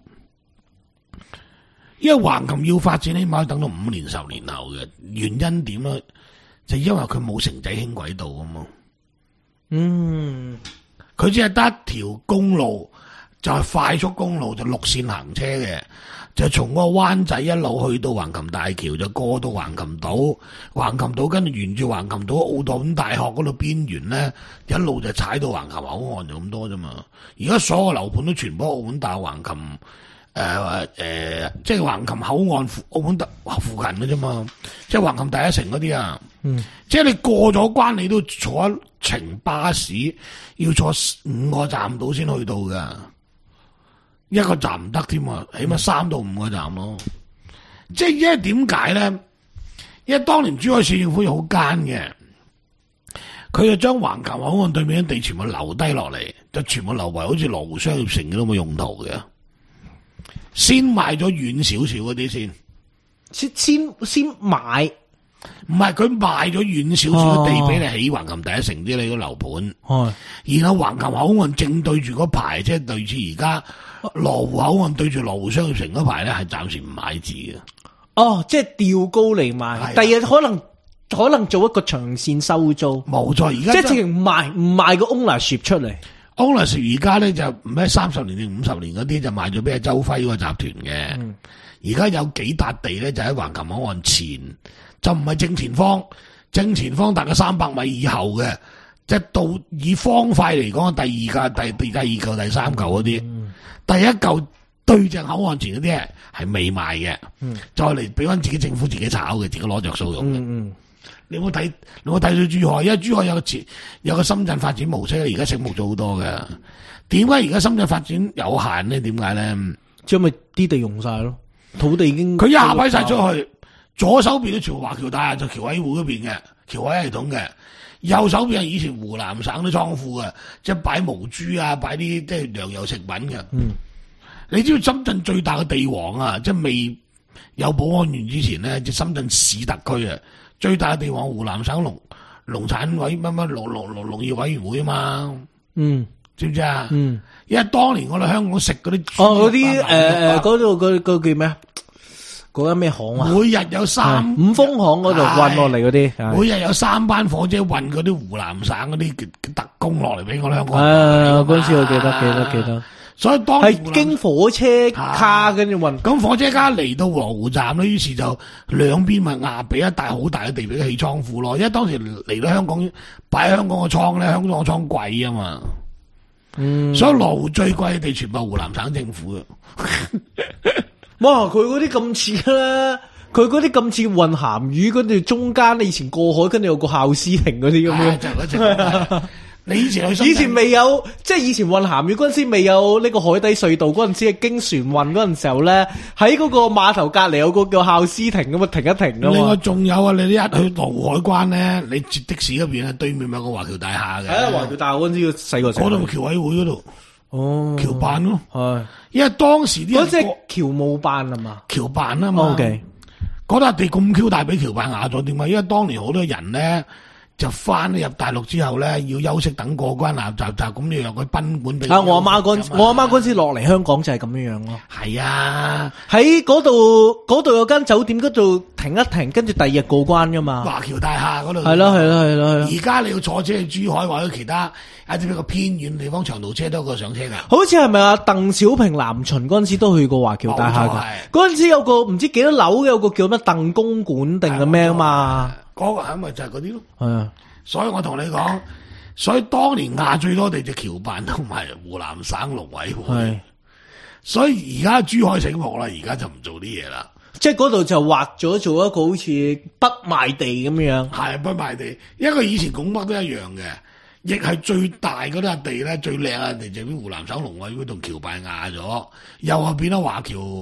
因為橫琴要發展，起碼要等到五年、十年後嘅原因點咧？就因為佢冇城際輕軌道啊嘛。嗯，佢只係得一條公路，就係、是、快速公路，就綠線行車嘅，就從嗰個灣仔一路去到橫琴大橋，就過到橫琴島，橫琴島跟住沿住橫琴島澳大大學嗰度邊緣咧，一路就踩到橫琴口岸就咁多啫嘛。而家所有樓盤都全部喺澳門大橫琴。誒誒、呃呃，即係橫琴口岸附澳門特附近嘅啫嘛，即係橫琴第一城嗰啲啊，嗯，即係你過咗關，你都坐一程巴士，要坐五個站到先去到噶，一個站唔得添啊，起碼三到五個站咯。嗯、即係因為點解咧？因為當年珠海市政府又好奸嘅，佢就將橫琴口岸對面嘅地全部留低落嚟，就全部留為好似羅湖商業城嘅都冇用途嘅。先賣咗遠少少嗰啲先， 先先先買， 唔係佢賣咗遠少少嘅地俾你起橫琴第一城啲你個樓盤，哦、然後橫琴口岸正對住嗰排，即係類似而家羅湖口岸對住羅湖商業城嗰排咧，係暫時唔買字嘅。 哦，即係調高嚟賣，第日可能可能做一個長線收租， 冇錯。而家即係直情唔賣唔賣個 ownership 出嚟。 ownership 而家咧就唔係三十年定五十年嗰啲就賣咗俾阿周輝嗰個集團嘅。而家、嗯、有幾笪地咧就喺橫琴口岸前，就唔係正前方，正前方大概三百米以後嘅，即係到以方塊嚟講，第二嚿、第第二嚿、第三嚿嗰啲，嗯、第一嚿對正口岸前嗰啲係未賣嘅，嗯、再嚟俾翻自己政府自己炒嘅，自己攞着數用嘅。嗯嗯你有冇睇？你有冇睇到珠海？因為珠海有個前有個深圳發展模式，而家醒目咗好多嘅。點解而家深圳發展有限咧？點解咧？ 即係咪啲地用晒咯？土地已經佢廿批晒出去，左手邊都全部華僑大廈，就僑委會嗰邊嘅僑委系統嘅。右手邊係以前湖南省啲倉庫嘅，即係擺毛豬啊，擺啲即係糧油食品嘅。嗯，你知道深圳最大嘅地王啊，即係未有寶安縣之前咧，即係深圳市特區啊。最大嘅地方湖南省農農產委乜乜農農農農業委員會啊嘛，嗯，知唔知啊？嗯，因為當年我哋香港食嗰啲哦嗰啲誒嗰度嗰個叫咩啊？嗰間咩行啊？ 每日有三五豐行嗰度運落嚟嗰啲， 每日有三班火車運嗰啲湖南省嗰啲特工落嚟俾我哋香港。 誒，嗰陣時我記得記得記得。 所以當係經火車卡跟住運， 咁火車卡嚟到羅湖站咧，於是就兩邊咪壓俾一大好大嘅地俾佢起倉庫咯。因為當時嚟到香港擺香港嘅倉咧，香港嘅倉貴啊嘛，嗯，所以羅湖最貴嘅地全部係湖南省政府嘅。 哇！佢嗰啲咁似啦，佢嗰啲咁似運鹹魚，跟住中間你以前過海，跟住有個孝思亭嗰啲咁樣。就嗰隻你以前去以前未有，即係以前運鹹魚嗰陣時未有呢個海底隧道嗰陣時，係經船運嗰陣時候咧，喺嗰個碼頭隔籬有個叫孝思亭咁啊，停一停噶嘛。另外仲有啊，你一去羅湖海關咧，你接的士嗰邊啊，對面有個華僑大廈嘅。係啊，華僑大廈嗰陣時要細個。嗰度僑委會嗰度。哦。僑辦咯。係。因為當時啲嗰隻僑務辦啊嘛。 僑辦啊嘛。O K。嗰笪地咁 Q 大，俾僑辦壓咗點解？因為當年好多人咧。就翻入大陸之後咧，要休息等過關立集集，咁你讓佢賓館俾。啊！我阿媽嗰我阿媽嗰時落嚟香港就係咁樣樣咯。係啊，喺嗰度嗰度有間酒店嗰度停一停，跟住第二日過關噶嘛。華僑大廈嗰度。係咯係咯係咯。而家你要坐車去珠海或者其他一啲比較偏遠地方長途車都有個上車噶。好似係咪啊？鄧小平南巡嗰陣時都去過華僑大廈㗎。嗰陣時有個唔知幾多樓嘅有個叫咩鄧公館定係咩啊嘛。嗰個係咪就係嗰啲咯？係啊，所以我同你講，所以當年壓最多地就僑辦同埋湖南省農委會。係，所以而家珠海醒目啦，而家就唔做啲嘢啦。即係嗰度就劃咗做一個好似不賣地咁樣。係不賣地，因為以前拱北都一樣嘅，亦係最大嗰笪地咧，最靚嘅地就俾湖南省農委會同僑辦壓咗，又係變咗華僑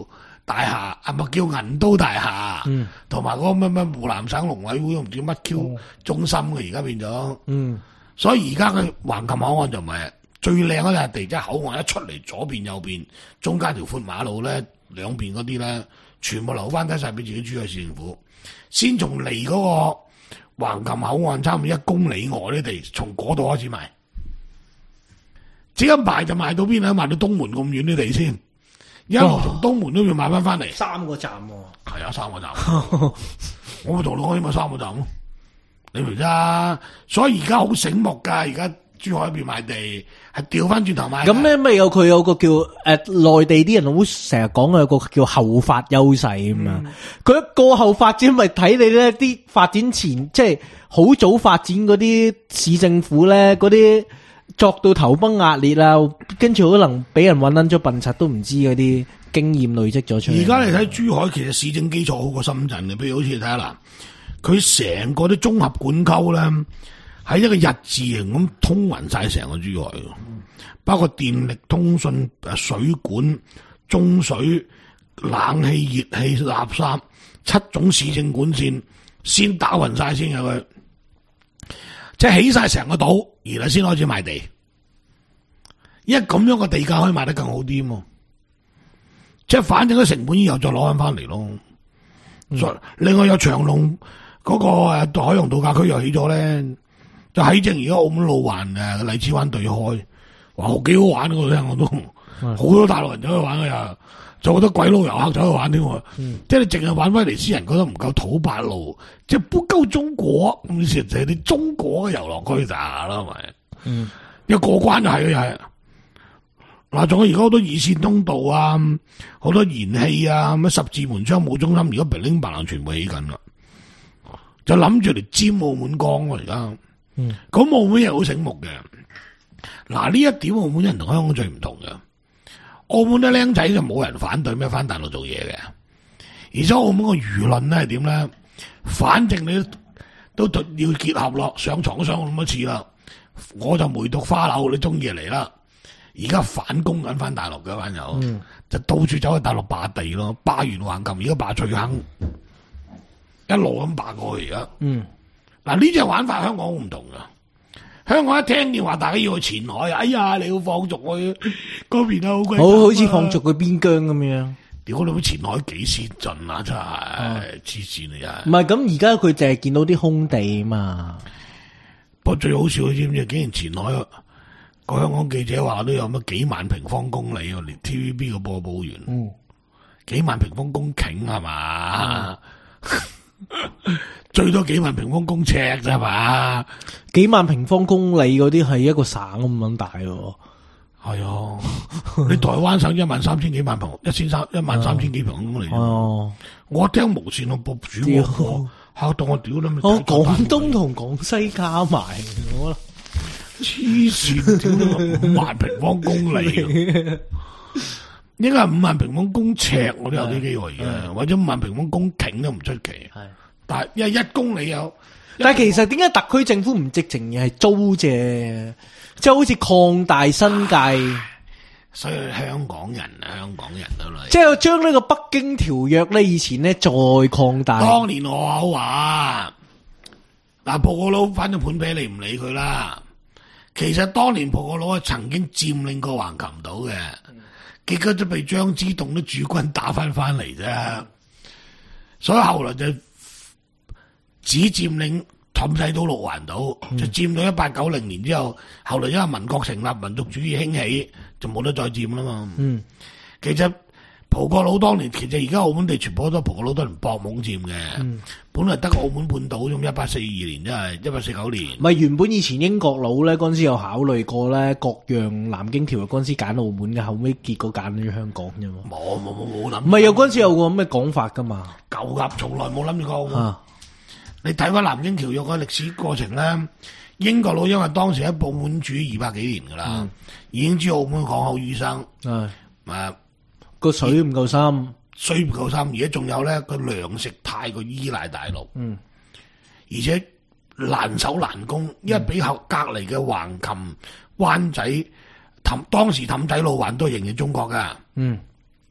大廈，啊咪叫銀都大廈，同埋嗰個乜乜湖南省農委會唔知乜 Q 中心嘅，而家變咗。嗯，所以而家嘅橫琴口岸就唔係最靚嗰笪地，即係口岸一出嚟左邊右邊中間條闊馬路咧，兩邊嗰啲咧全部留翻低晒俾自己珠海市政府。先從離嗰個橫琴口岸差唔多一公里外啲地，從嗰度開始賣。即刻賣就賣到邊啊？賣到東門咁遠啲地先，一路從東門都要賣翻翻嚟。 三個站喎。係啊，三個站。我咪同你講，起碼三個站咯。你明啫？所以而家好醒目噶，而家珠海邊賣地係調翻轉頭賣。 咁咧咪有佢有個叫誒內地啲人好成日講嘅有個叫後發優勢啊嘛。佢、嗯、一過後發展咪睇你咧啲發展前即係好早發展嗰啲市政府咧嗰啲。作到頭崩額裂啦，跟住可能俾人搵撚咗笨柒都唔知嗰啲經驗累積咗出嚟。 而家你睇珠海，其實市政基礎好過深圳嘅，譬如好似你睇下啦，佢成個啲綜合管溝咧，喺一個日字形咁通勻晒成個珠海，包括電力、通訊、水管、中水、冷氣、熱氣、垃圾七種市政管線，先打勻晒先嘅佢。即係起晒成個島，然後先開始賣地，因為咁樣嘅地價可以賣得更好啲喎。即係反正個成本以後再攞翻翻嚟咯。嗯、另外有長隆嗰個誒海洋度假區又起咗咧，就喺正而家澳門路環誒荔枝灣對開，哇，幾好玩嗰個聽我都，好多大陸人走去玩嘅又。就好多鬼佬遊客走去玩添喎，嗯、即係你淨係玩威尼斯人覺得唔夠土八路，即係不夠中國咁，於是就係啲中國嘅遊樂區咋啦，咪、嗯，一過關就係嘅又係。嗱，仲有而家好多二線通道啊，好多燃氣啊，咩十字門商務中心，而家平拎白蘭全部起緊啦，就諗住嚟沾澳門光喎而家。咁、嗯、澳門人好醒目嘅，嗱呢一點澳門人同香港最唔同嘅。澳門啲僆仔就冇人反對咩返大陸做嘢嘅，而且澳門個輿論咧係點咧？反正你都都要結合咯，上床都上咁多次啦，我就梅毒花柳，你中意嚟啦。而家反攻緊返大陸嘅班友，嗯、就到處走去大陸霸地咯，霸完橫琴，而家霸翠坑，一路咁霸過去而家。嗯，嗱呢隻玩法香港好唔同噶。香港一聽見話大家要去前海，哎呀，你要放逐去嗰邊啊，好鬼好好似放逐去邊疆咁樣。屌你，前海幾先進啊，真係黐線啊！唔係咁，而家佢淨係見到啲空地嘛。不過最好笑嘅知唔知？竟然前海個香港記者話都有乜幾萬平方公里啊，連 T V B 嘅播報員，嗯、幾萬平方公頃係嘛？嗯最多幾萬平方公尺啫嘛，幾萬平方公里嗰啲係一個省咁樣大喎。係啊，你台灣省一萬三千幾萬平，一千三一萬三千幾平方公里。哦，我聽無線我播主播嚇到我屌你咪。哦，廣東同廣西加埋，我黐線，屌你五萬平方公里，應該係五萬平方公尺，我都有啲機會嘅，或者五萬平方公頃都唔出奇。係。但係因為一公里有，但係其實點解特區政府唔直情係租借，即係好似擴大新界？所以香港人啊，香港人都嚟，即係將呢個北京條約咧，以前咧再擴大。當年我口話，嗱，葡國佬反正盤俾你唔理佢啦。其實當年葡國佬係曾經佔領過橫琴島嘅，結果都被張之洞啲駐軍打翻翻嚟啫。所以後來就只佔領氹仔島、鹿環島，嗯、就佔到一八九零年之後，後來因為民國成立、民族主義興起，就冇得再佔啦嘛。嗯，其實葡國佬當年，其實而家澳門地全部都葡國佬都係搏懵佔嘅。嗯，本來得個澳門半島咁，一八四二年真係一八四九年。唔係原本以前英國佬咧嗰陣時有考慮過咧，各樣南京條約嗰陣時揀澳門嘅，後尾結果揀咗香港啫嘛。冇冇冇冇諗。唔係有嗰陣時有個咁嘅講法噶嘛？舊鴨從來冇諗住過。啊你睇翻南京條約嘅歷史過程咧，英國佬因為當時喺澳門住二百幾年噶啦，嗯、已經知澳門港口淤生，誒、嗯，個、啊、水唔夠深，水唔夠深，而且仲有咧個糧食太過依賴大陸，嗯，而且難守難攻，因為比後隔籬嘅橫琴、灣仔、氹當時氹仔、路環都係仍然中國噶，嗯，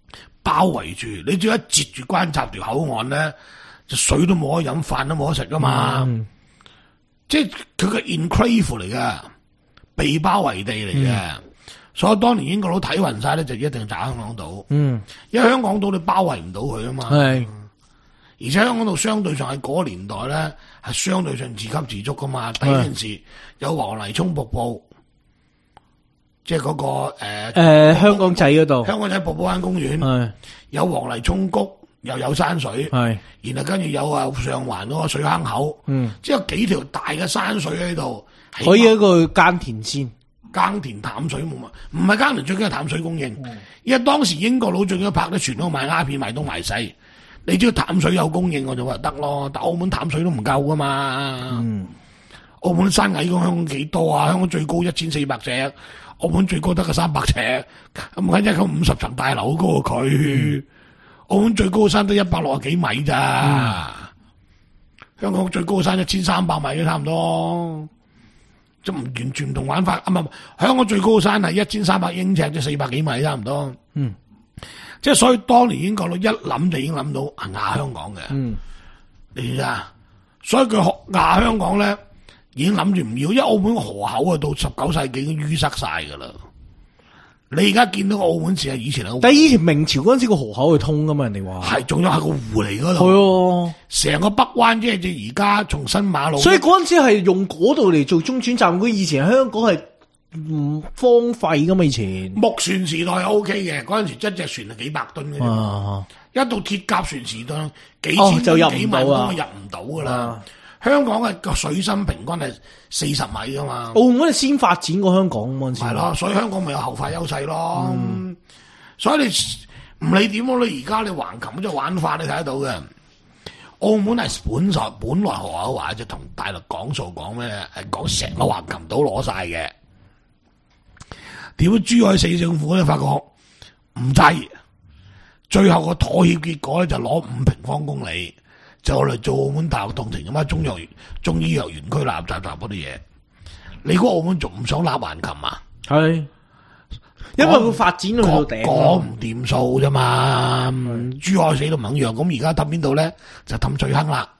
包圍住，你只要一截住關閘條口岸咧，就水都冇得飲，飯都冇得食噶嘛。嗯、即係佢嘅 enclave 嚟噶，被包圍地嚟嘅。嗯、所以當年英國佬睇暈晒咧，就一定炸香港島。嗯，因為香港島你包圍唔到佢啊嘛。係，而且香港島相對上喺嗰個年代咧，係相對上自給自足噶嘛。第一件事有黃泥涌瀑布。即係嗰、那個誒誒、呃呃、香港仔嗰度， 香港仔瀑布灣公園，有黃泥涌谷，又有山水，然後跟住有啊上環嗰個水坑口，嗯、即係有幾條大嘅山水喺度， 可以一個耕田先， 耕田淡水冇嘛，唔係耕田最緊係淡水供應，嗯、因為當時英國佬最緊拍啲船都賣鴉片賣東賣西，你只要淡水有供應我就話得咯，但澳門淡水都唔夠噶嘛，嗯、澳門山矮過香港幾多啊？香港最高一千四百尺。澳門最高得個三百尺，咁緊一個五十層大樓高過佢。嗯、澳門最高山得一百六十幾米咋？嗯、香港最高山一千三百米都差唔多，即唔完全唔同玩法。啊唔係，香港最高山係一千三百英尺，即四百幾米差唔多。嗯，即係所以當年英國佬一諗就已經諗到係亞香港嘅。嗯，你知啊？所以佢學亞香港咧。已經諗住唔要，因為澳門河口啊，到十九世紀已經淤塞晒噶啦。你而家見到個澳門市係以前係， 但係以前明朝嗰陣時個河口係通噶嘛？人哋話係，仲有係個湖嚟嗰度。係，成個北灣即係即而家從新馬路。所以嗰陣時係用嗰度嚟做中轉站。佢以前香港係唔荒廢噶嘛？以前木船時代係 O K 嘅，嗰陣時一隻船係幾百噸嘅啫。啊、一到鐵甲船時代，幾千噸、哦、就入幾萬噸入唔到噶啦。啊香港嘅個水深平均係四十米噶嘛，澳門係先發展過香港嗰陣時，係咯，所以香港咪有後發優勢咯。嗯、所以你唔理點咯，你而家你橫琴即係玩法，你睇得到嘅。澳門係本來本來何厚華就同大陸講數講咩？係講成個橫琴島攞晒嘅。點解珠海市政府咧發覺唔制，最後個妥協結果咧就攞五平方公里。就嚟做澳門大學同城咁啊，中藥中醫藥園區立集集嗰啲嘢，你估澳門仲唔想立橫琴啊？係，因為佢發展到到頂，講唔掂數啫嘛。嗯、珠海死都唔肯讓，咁而家氹邊度咧？就氹翠亨啦。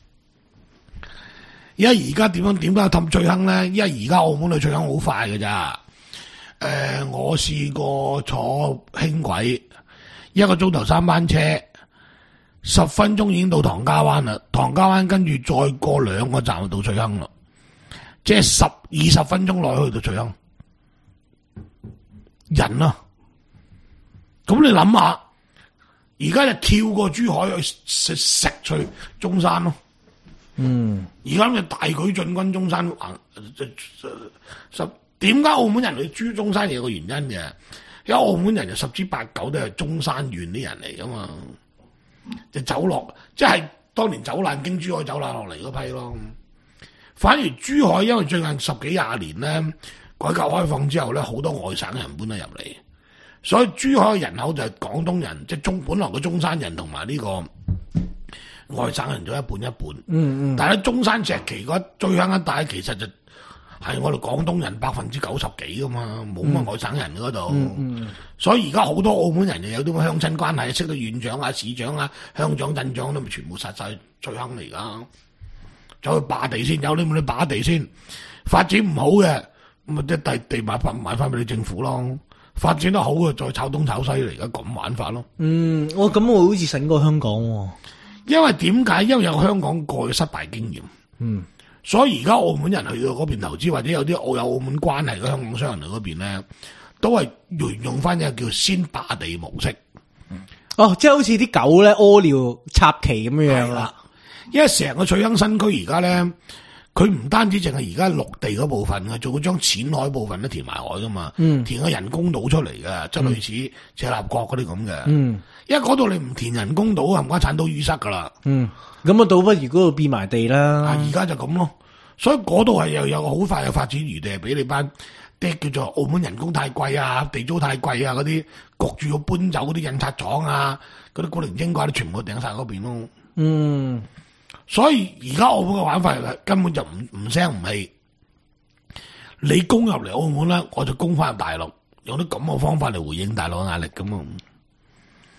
因為而家點樣點解氹翠亨咧？因為而家澳門去翠亨好快㗎咋。誒、呃，我試過坐輕軌，一個鐘頭三班車。十分鐘已經到唐家灣啦，唐家灣跟住再過兩個站就到翠亨啦，即係十二十分鐘內去到翠亨。人啊，咁你諗下，而家就跳過珠海去食食去中山咯。嗯，而家就大舉進軍中山橫，十點解澳門人去珠中山有個原因嘅？因為澳門人就十之八九都係中山縣啲人嚟噶嘛。就走落，即係當年走難經珠海走難落嚟嗰批咯。反而珠海因為最近十幾廿年咧，改革開放之後咧，好多外省人搬咗入嚟，所以珠海嘅人口就係廣東人，即係中本來嘅中山人同埋呢個外省人咗一半一半。嗯嗯。但係喺中山石岐嗰最香一帶，其實就係我哋廣東人百分之九十幾噶嘛，冇乜外省人嗰度。嗯嗯。所以而家好多澳門人又有啲咁鄉親關係，識到縣長啊、市長啊、鄉長、鎮長都咪全部殺晒翠亨嚟噶，走去霸地先，有你咪你霸地先，發展唔好嘅咁啊即係地地買翻買翻俾你政府咯，發展得好嘅再炒東炒西嚟，而家咁玩法咯。嗯，我咁我好似醒過香港喎、啊，因為點解？因為有香港過去失敗經驗。嗯，所以而家澳門人去到嗰邊投資，或者有啲澳有澳門關係嘅香港商人嚟嗰邊咧。都係沿用翻一個叫先霸地模式，嗯、哦，即係好似啲狗咧屙尿插旗咁樣樣啦。因為成個翠亨新區而家咧，佢唔單止淨係而家陸地嗰部分嘅，仲會將淺海部分都填埋海噶嘛，嗯、填個人工島出嚟嘅，即係類似赤鱲角嗰啲咁嘅。嗯，因為嗰度你唔填人工島，冚家鏟都淤塞噶啦。嗯，咁啊，倒不如嗰度變埋地啦。而家就咁咯，所以嗰度係又有個好快嘅發展餘地俾你班。啲叫做澳門人工太貴啊，地租太貴啊，嗰啲焗住要搬走嗰啲印刷廠啊，嗰啲古靈精怪都全部掟晒嗰邊咯。嗯，所以而家澳門嘅玩法根本就唔唔聲唔氣。你攻入嚟澳門咧，我就攻翻入大陸，用啲咁嘅方法嚟回應大陸嘅壓力咁啊。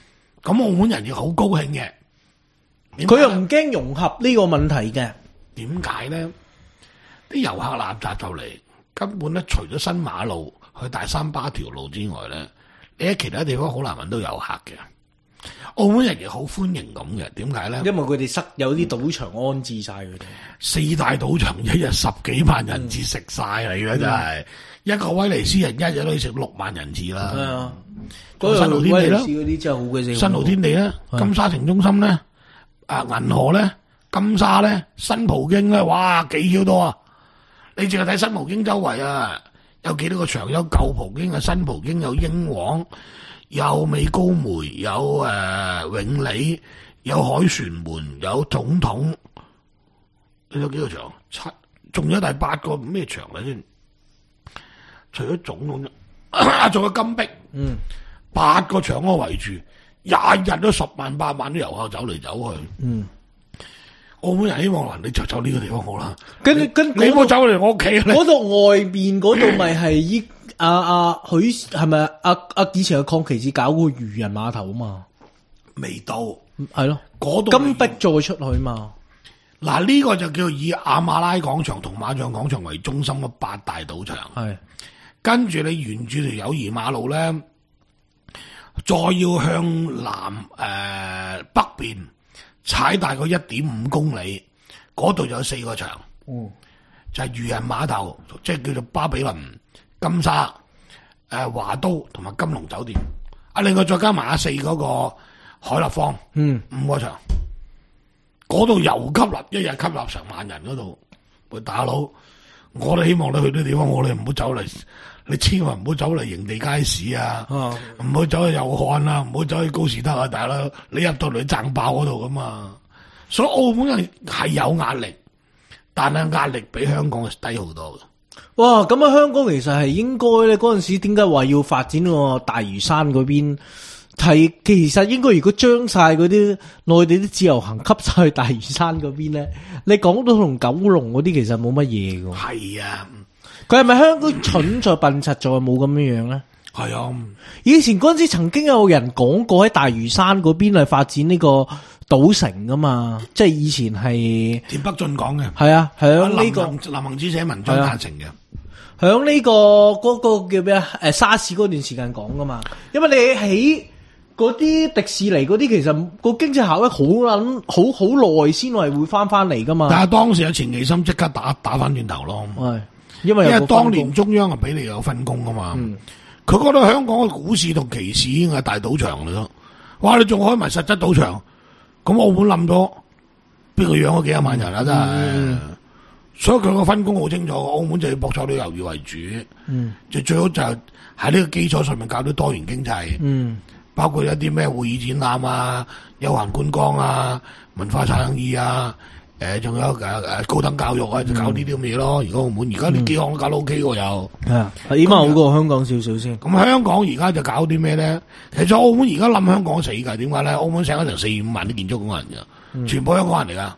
咁澳門人亦好高興嘅。 佢又唔驚融合呢個問題嘅。 點解咧？啲遊客垃圾就嚟，根本咧除咗新馬路去大三巴條路之外咧，你喺其他地方好難揾到遊客嘅。澳門人亦好歡迎咁嘅，點解咧？ 因為佢哋塞有啲賭場安置晒佢哋， 四大賭場一日十幾萬人次食晒嚟嘅，真係、嗯、一個威尼斯人一日都要食六萬人次啦。係啊，嗰個新濠天地啦，嗰啲真係好嘅。新濠天地咧，金沙城中心咧，啊銀河咧，金沙咧，新葡京咧，哇幾少多啊！你淨係睇新葡京周圍啊，有幾多個場？有舊葡京啊，新葡京有英皇。有美高梅，有誒、呃、永利，有海旋門，有總統，你有幾個場？七，仲有第八個咩場嚟先？除咗總統，仲有金碧，嗯，八個場我圍住，廿日都十萬八萬啲遊客走嚟走去，嗯。澳門人希望嗱，你就走呢個地方好啦。跟跟你冇走嚟我屋企， 嗰度外邊嗰度咪係依阿阿許係咪阿阿以前嘅鄺期智搞個漁人碼頭啊嘛？ 未到， 係咯， 嗰度金碧再出去嘛。 嗱呢個就叫以亞馬拉廣場同馬將廣場為中心嘅八大賭場。係，跟住你沿住條友誼馬路咧，再要向南誒、呃、北邊。踩大概一點五公里，嗰度就有四個場，嗯，就係漁人碼頭，即係叫做巴比倫、金沙、誒、呃、華都同埋金龍酒店。啊，另外再加埋亞四嗰個海立坊，嗯，五個場，嗰度又吸納，一日吸納成萬人嗰度。喂，大佬，我哋希望你去啲地方，我哋唔好走嚟，你千萬唔好走嚟營地街市啊，唔好走去祐漢啊，唔好走去高士德啊，大佬，你入到嚟掙爆嗰度噶嘛。所以澳門人係有壓力，但係壓力比香港係低好多嘅。 哇，咁啊，香港其實係應該咧，嗰陣時點解話要發展個大嶼山嗰邊？係其實應該如果將晒嗰啲內地啲自由行吸晒去大嶼山嗰邊咧，你港島同九龍嗰啲其實冇乜嘢㗎。係啊，佢係咪香港蠢在笨柒在冇咁樣樣咧？係啊，以前嗰陣時曾經有人講過喺大嶼山嗰邊係發展呢個賭城噶嘛，即係以前係田北俊講嘅。係啊， 響呢個林行止寫文章贊成嘅。 響呢個嗰個叫咩啊？誒，沙士嗰段時間講噶嘛，因為你喺嗰啲迪士尼嗰啲，其實個經濟效益好捻好好耐先係會翻翻嚟噶嘛。但係當時有錢其心即刻打打翻轉頭咯。係，因為因為當年中央係俾你有分工噶嘛。佢、嗯、覺得香港嘅股市同期市已經係大賭場嚟咯。哇！你仲開埋實質賭場，咁澳門冧咗，邊個養咗幾廿萬人啊？真係、嗯。所以佢個分工好清楚，澳門就要博彩旅遊業為主。嗯。就最好就喺呢個基礎上面搞到多元經濟。嗯。包括一啲咩會議展覽啊、休閒觀光啊、文化產業啊，誒、呃，仲有誒誒高等教育啊，就搞呢啲咁嘢咯。而家澳門而家呢幾項都搞到 O K 喎，又係啊，起碼好過香港少少先。咁香港而家就搞啲咩咧？其實澳門而家諗香港死㗎，點解咧？澳門請咗成四五萬啲建築工人㗎、嗯，全部香港人嚟㗎。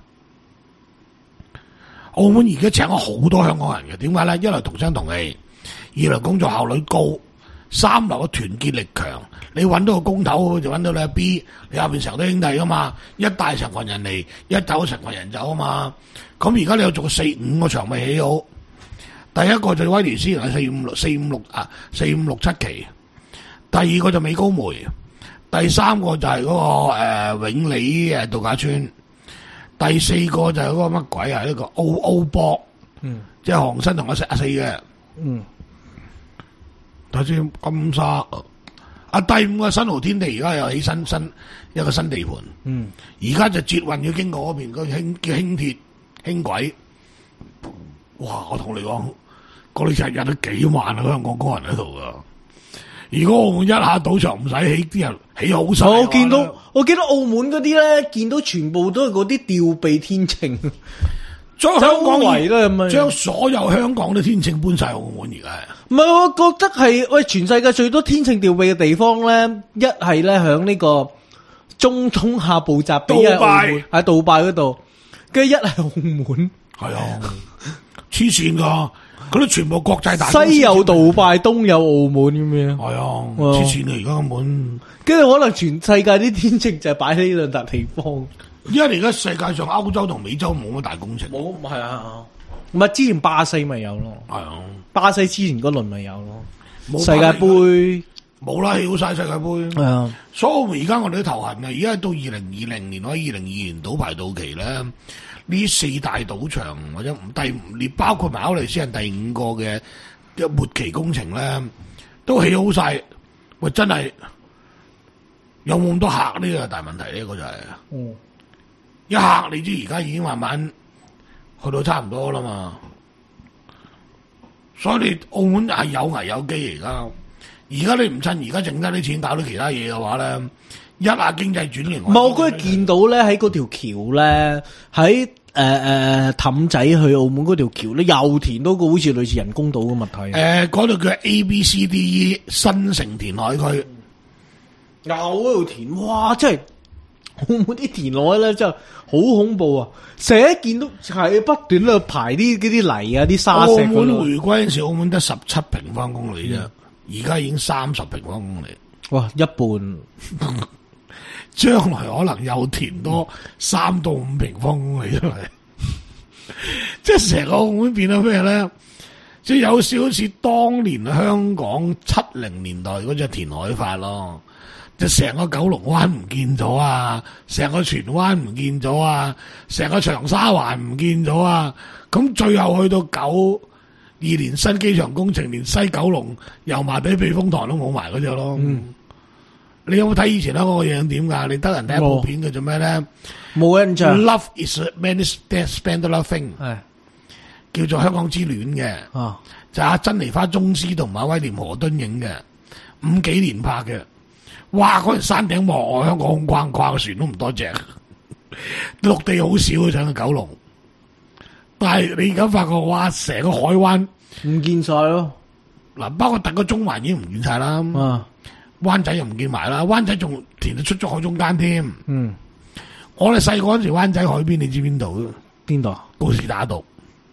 澳門而家請咗好多香港人嘅，點解咧？一來同聲同氣，二來工作效率高，三來個團結力強。你揾到個工頭就揾到你阿 B， 你下邊成堆兄弟噶嘛，一帶成群人嚟，一走成群人走啊嘛。咁而家你有做四五個場未起好，第一個就威尼斯係四五六四五六啊四五六七期，第二個就美高梅，第三個就係嗰、那個誒、呃、永利誒度假村，第四個就係嗰個乜鬼啊呢、這個澳澳博，嗯，即係航新同我食阿四嘅，嗯，頭先金沙。啊！第五個新濠天地而家又起新新一個新地盤，嗯，而家就捷運要經過嗰邊個輕叫輕鐵輕軌，哇！我同你講，嗰啲日日都幾萬啊香港工人喺度噶。如果澳門一下賭場唔使起，啲人起好晒。我見到我見到澳門嗰啲咧，見到全部都係嗰啲吊臂天秤。將香港圍啦，咁樣將所有香港嘅天秤搬晒澳門而家。唔係，我覺得係喂，全世界最多天秤吊臂嘅地方咧，一係咧響呢個中中下部集比喺澳門喺杜拜嗰度，跟住一係澳門。係啊，黐線噶，嗰啲全部國際大。西有杜拜，東有澳門咁樣。係啊，黐線啊！而家澳門。 跟住可能全世界啲天秤就係擺喺呢兩笪地方。 因為而家世界上歐洲同美洲冇乜大工程， 冇係啊，唔係之前巴西咪有咯， 係啊， 巴西之前嗰輪咪有咯，世界盃冇啦，起好晒世界盃。 係啊， 所以而家我哋都頭痕啊！而家到二零二零年或者二零二二年賭牌到期咧，呢四大賭場或者第五列，包括埋歐尼斯人第五個嘅末期工程咧，都起好晒。喂，真係有冇咁多客呢個大問題呢？個就係、是，嗯，一客你知而家已經慢慢去到差唔多啦嘛，所以你澳門係有危有機而家。而家你唔趁而家剩低啲錢搞到其他嘢嘅話咧，一下經濟轉型。唔係，我嗰日見到咧喺嗰條橋咧，喺誒誒氹仔去澳門嗰條橋咧，又填到個好似類似人工島嘅物體。誒、呃，嗰度叫 A B C D E 新城填海區，又嗰度填，哇！真係澳門啲填海咧，真係好恐怖啊！成日見到係不斷喺度排啲嗰啲泥啊、啲沙石。澳門回歸嗰陣時，澳門得十七平方公里啫。嗯，而家已經三十平方公里，哇！一半，將來可能又填多三到五平方公里出嚟，即係成個澳門變咗咩咧？即係有少少似當年香港七零年代嗰隻填海法咯，就成個九龍灣唔見咗啊，成個荃灣唔見咗啊，成個長沙灣唔見咗啊，咁最後去到九二年新機場工程，連西九龍油麻地避風塘都冇埋嗰隻咯。嗯，你有冇睇以前香港個樣點㗎？你得人第一部片嘅做咩咧？冇印象。Love is many spendable thing， 係叫做香港之戀嘅。啊，就阿珍妮花宗斯同埋威廉河敦影嘅，五幾年拍嘅。哇！嗰陣山頂望外，香港空框框，船都唔多隻，陸地好少啊，上去九龍。但係你而家發覺，哇！成個海灣唔見晒咯。嗱，包括特個中環已經唔見晒啦。啊，灣仔又唔見埋啦。灣仔仲填到出咗海中間添。嗯，我哋細個嗰時灣仔海邊，你知邊度？邊度？告士打道。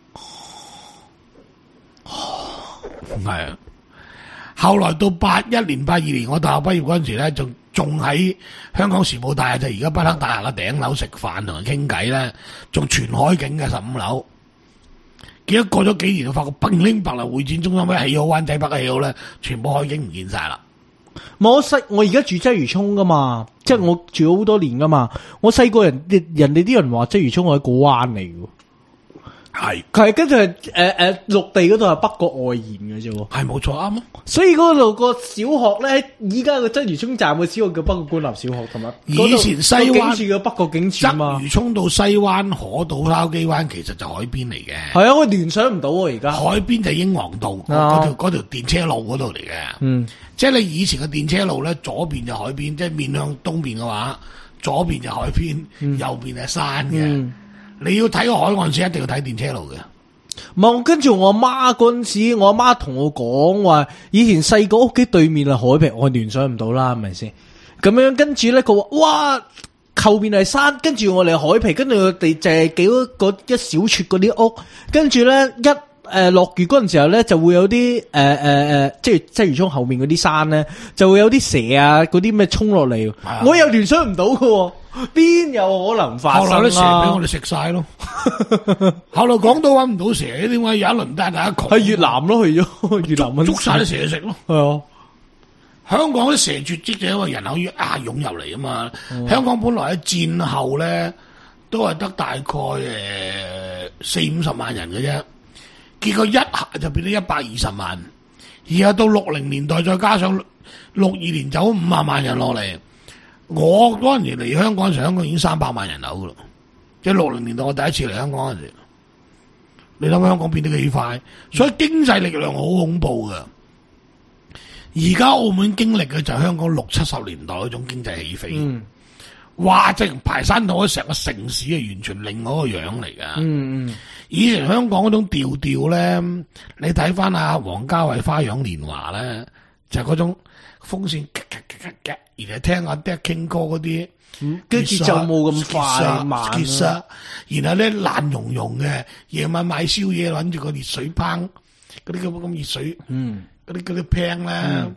係啊。後來到八一年、八二年，我大學畢業嗰陣時咧，仲仲喺香港時報大廈，就而家北黑大廈嘅頂樓食飯同人傾偈咧，仲全海景嘅十五樓。結果過咗幾年，就發覺乒鈴白流會展中心一起好，灣仔北起好咧，全部海景唔見晒啦。我細我而家住鰂魚涌噶嘛，即係我住咗好多年噶嘛。我細個人人哋啲人話鰂魚涌係個灣嚟嘅。係，係跟住係誒誒陸地嗰度係北角外延嘅啫喎，係冇錯啱啊。所以嗰度個小學咧，依家個鰂魚涌站嘅小學叫北角官立小學，同埋以前西灣景處嘅北角景處嘛。鰂魚涌到西灣河道筲箕灣其實就海邊嚟嘅。係啊，我聯想唔到啊，而家海邊就英皇道嗰、啊、條嗰條電車路嗰度嚟嘅。嗯，即係你以前嘅電車路咧，左邊就海邊，即係面向東邊嘅話，左邊就海邊，嗯、右邊係山嘅。嗯，你要睇個海岸線，一定要睇電車路嘅。冇，跟住我阿媽嗰陣時，我阿媽同我講話，以前細個屋企對面係海平，我聯想唔到啦，係咪先？咁樣跟住咧，佢話哇，後邊係山，跟住我哋海平，跟住我哋就係幾嗰一小撮嗰啲屋，跟住咧一誒落雨嗰陣時候咧，就會有啲誒誒誒，即係鰂魚涌後面嗰啲山咧，就會有啲蛇啊，嗰啲咩衝落嚟，我又聯想唔到嘅。邊有可能發生啊？後來啲蛇俾我哋食晒咯。後來講到搵唔到蛇，點解有一輪大家窮？喺越南咯，去咗越南捉晒啲蛇食咯。係啊，香港啲蛇絕迹就因為人口越啊湧入嚟啊嘛。嗯、香港本來喺戰後咧都係得大概誒四五十萬人嘅啫，結果一下就變咗一百二十萬，而家到六零年代再加上六二年走五十萬人落嚟。我嗰陣時嚟香港，香港已經三百萬人口噶啦，即係六零年代我第一次嚟香港嗰陣時，你諗香港變得幾快，所以經濟力量好恐怖噶。而家澳門經歷嘅就係香港六七十年代嗰種經濟起飛，嗯、哇！即係排山倒海，成個城市係完全另外一個樣嚟噶。嗯嗯，以前香港嗰種調調咧，你睇翻阿王家衛《花樣年華》咧，就係、是、嗰種風扇咔咔咔咔咔。而係聽阿爹傾歌嗰啲，跟住就冇咁快慢啦。然後咧爛溶溶嘅，夜晚買宵夜揾住個熱水烹，嗰啲咁咁熱水，嗯，嗰啲嗰啲 pan 咧，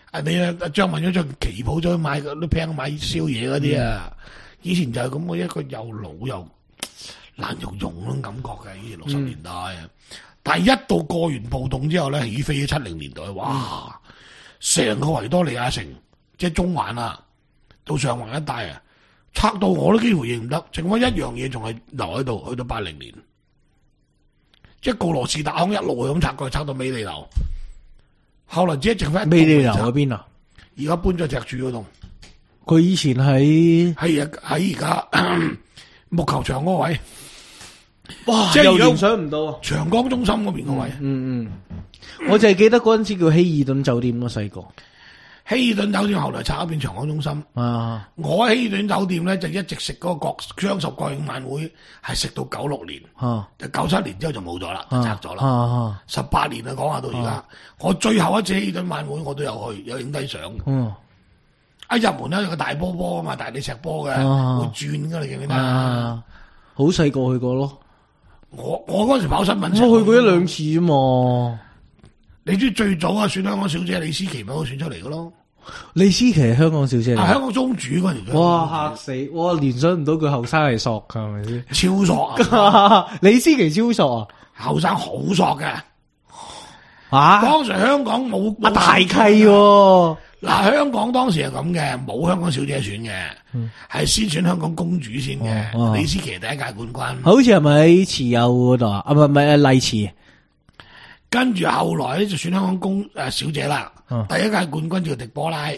啊你啊張文咗張旗袍咗去買啲平買宵夜嗰啲啊，嗯、以前就係咁嘅一個又老又爛肉溶嗰種感覺嘅，以前六十年代啊。嗯、但係一到過完暴動之後咧，起飛咗七零年代，哇！成、嗯、個維多利亞城即係中環啊，到上環一帶啊，拆到我都幾乎認唔得，剩翻一樣嘢仲係留喺度，去到八零年。即係告羅士達康一路咁拆過去，拆到美利樓。後來只係剩翻美利樓嗰邊啊， 而家搬咗赤柱嗰度。 佢以前喺係啊喺而家木球場嗰位。 哇！ 即係又聯想唔到啊！ 長江中心嗰邊嗰位。 嗯嗯，我淨係記得嗰陣時叫希爾頓酒店咯，細個。希爾頓酒店後來拆咗變長江中心。 啊！ 我喺希爾頓酒店咧就一直食嗰個國雙十國慶晚會，係食到九六年。啊！就九七年之後就冇咗啦，就拆咗啦。啊！十八年啊，講下到而家。我最後一次希爾頓晚會我都有去，有影低相。嗯。一入門咧有個大波波啊嘛，大地石波嘅，會轉噶，你記唔記得啊？ 好細個去過咯。 我我嗰時跑新聞， 我去過一兩次啫嘛。 你知最早啊選香港小姐李思琪咪我選出嚟嘅咯。 李思琪係香港小姐嚟， 啊香港宗主嗰陣時。 哇嚇死！我聯想唔到佢後生係索㗎，係咪先？ 超索啊！ 李思琪超索啊！ 後生好索嘅。 啊！ 當時香港冇啊大契喎。 嗱，香港當時係咁嘅，冇香港小姐選嘅，係、嗯、先選香港公主先嘅。哦哦、李思琪第一屆冠軍， 好似係咪喺慈幼嗰度啊？啊，唔係唔係麗池。 跟住後來咧就選香港公誒、呃、小姐啦。哦、第一屆冠軍叫迪波拉。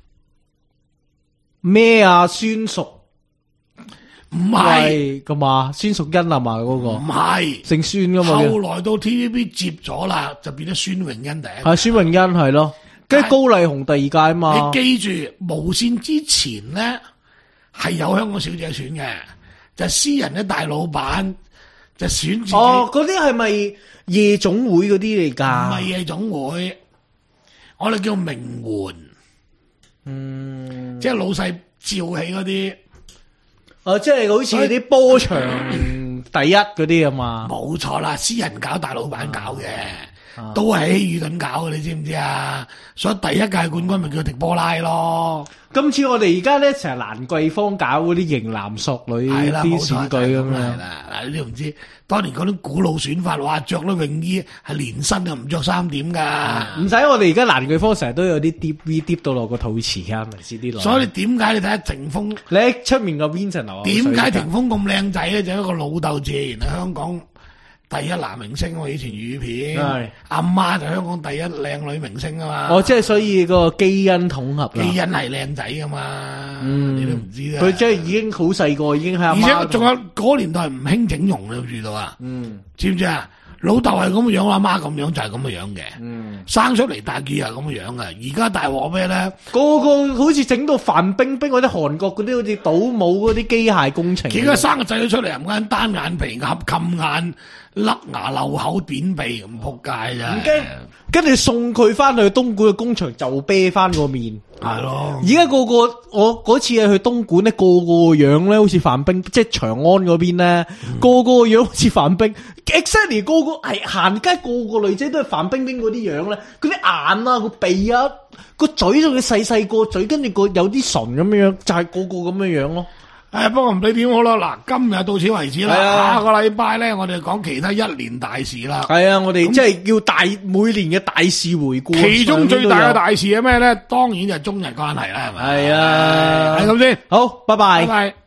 咩啊？孫淑唔係噶嘛？孫淑欣啊嘛？嗰、那個唔係是姓孫噶嘛？ 後來到 T V B 接咗啦，就變咗孫穎欣第一。 係孫穎欣係咯。跟住高麗紅第二屆嘛， 你記住無線之前咧係有香港小姐選嘅，就係、私人嘅大老闆就選自己。 哦，嗰啲係咪夜總會嗰啲嚟噶？ 唔係夜總會，我哋叫名媛。 嗯， 即係老細召起嗰啲。 哦，即係好似啲波場第一嗰啲啊嘛。 冇錯啦，私人搞大老闆搞嘅。都係喺希爾頓搞嘅，你知唔知啊？所以第一屆冠軍咪叫迪波拉咯。 今次我哋而家咧成日蘭桂坊搞嗰啲型男索女啲選舉咁樣。係啦， 嗱你都唔知，當年嗰啲古老選法，話着咗泳衣係連身又唔着衫點噶。 唔使，我哋而家蘭桂坊成日都有啲 D V 跌到落個肚臍啊，咪先啲女。 所以點解你睇下霆鋒？ 你喺出面個 Vincent 啊？ 點解霆鋒咁靚仔咧？就一個老豆謝賢喺香港第一男明星，我以前粵語片，阿媽就香港第一靚女明星啊嘛。 哦，即係所以個基因統合啦。 基因係靚仔噶嘛， 嗯、 你都唔知啦。 佢即係已經好細個，已經係阿媽。 而且仲有嗰年代唔興整容，你知道啊？嗯，知唔知啊？老豆係咁嘅樣，阿媽咁樣就係咁嘅樣嘅。嗯，生出嚟大件係咁嘅樣嘅。而家大鑊咩咧？ 個個好似整到范冰冰嗰啲韓國嗰啲好似倒模嗰啲機械工程。 而家生個仔女出嚟，唔間單眼皮、合冚眼、甩牙、漏口、扁鼻咁仆街咋？唔驚， 跟住送佢翻去東莞嘅工場就啤翻個面。 係咯。 而家個個我嗰次去東莞咧，個個樣咧好似范冰，即係長安嗰邊咧，嗯、個個樣好似范冰。exactly 個個係行街，個個女仔都係范冰冰嗰啲樣咧，嗰啲眼啊，個鼻啊，個嘴仲要細細個嘴，跟住個有啲唇咁樣樣，就係、是、個個咁樣樣咯。 誒，不過唔理點好啦，嗱，今日到此為止啦，啊、下個禮拜咧，我哋講其他一年大事啦。 係啊，我哋即係叫大每年嘅大事回顧。 其中最大嘅大事係咩咧？當然就係中日關係啦，係咪？ 係啊， 係咁先。 好，拜拜。 拜拜。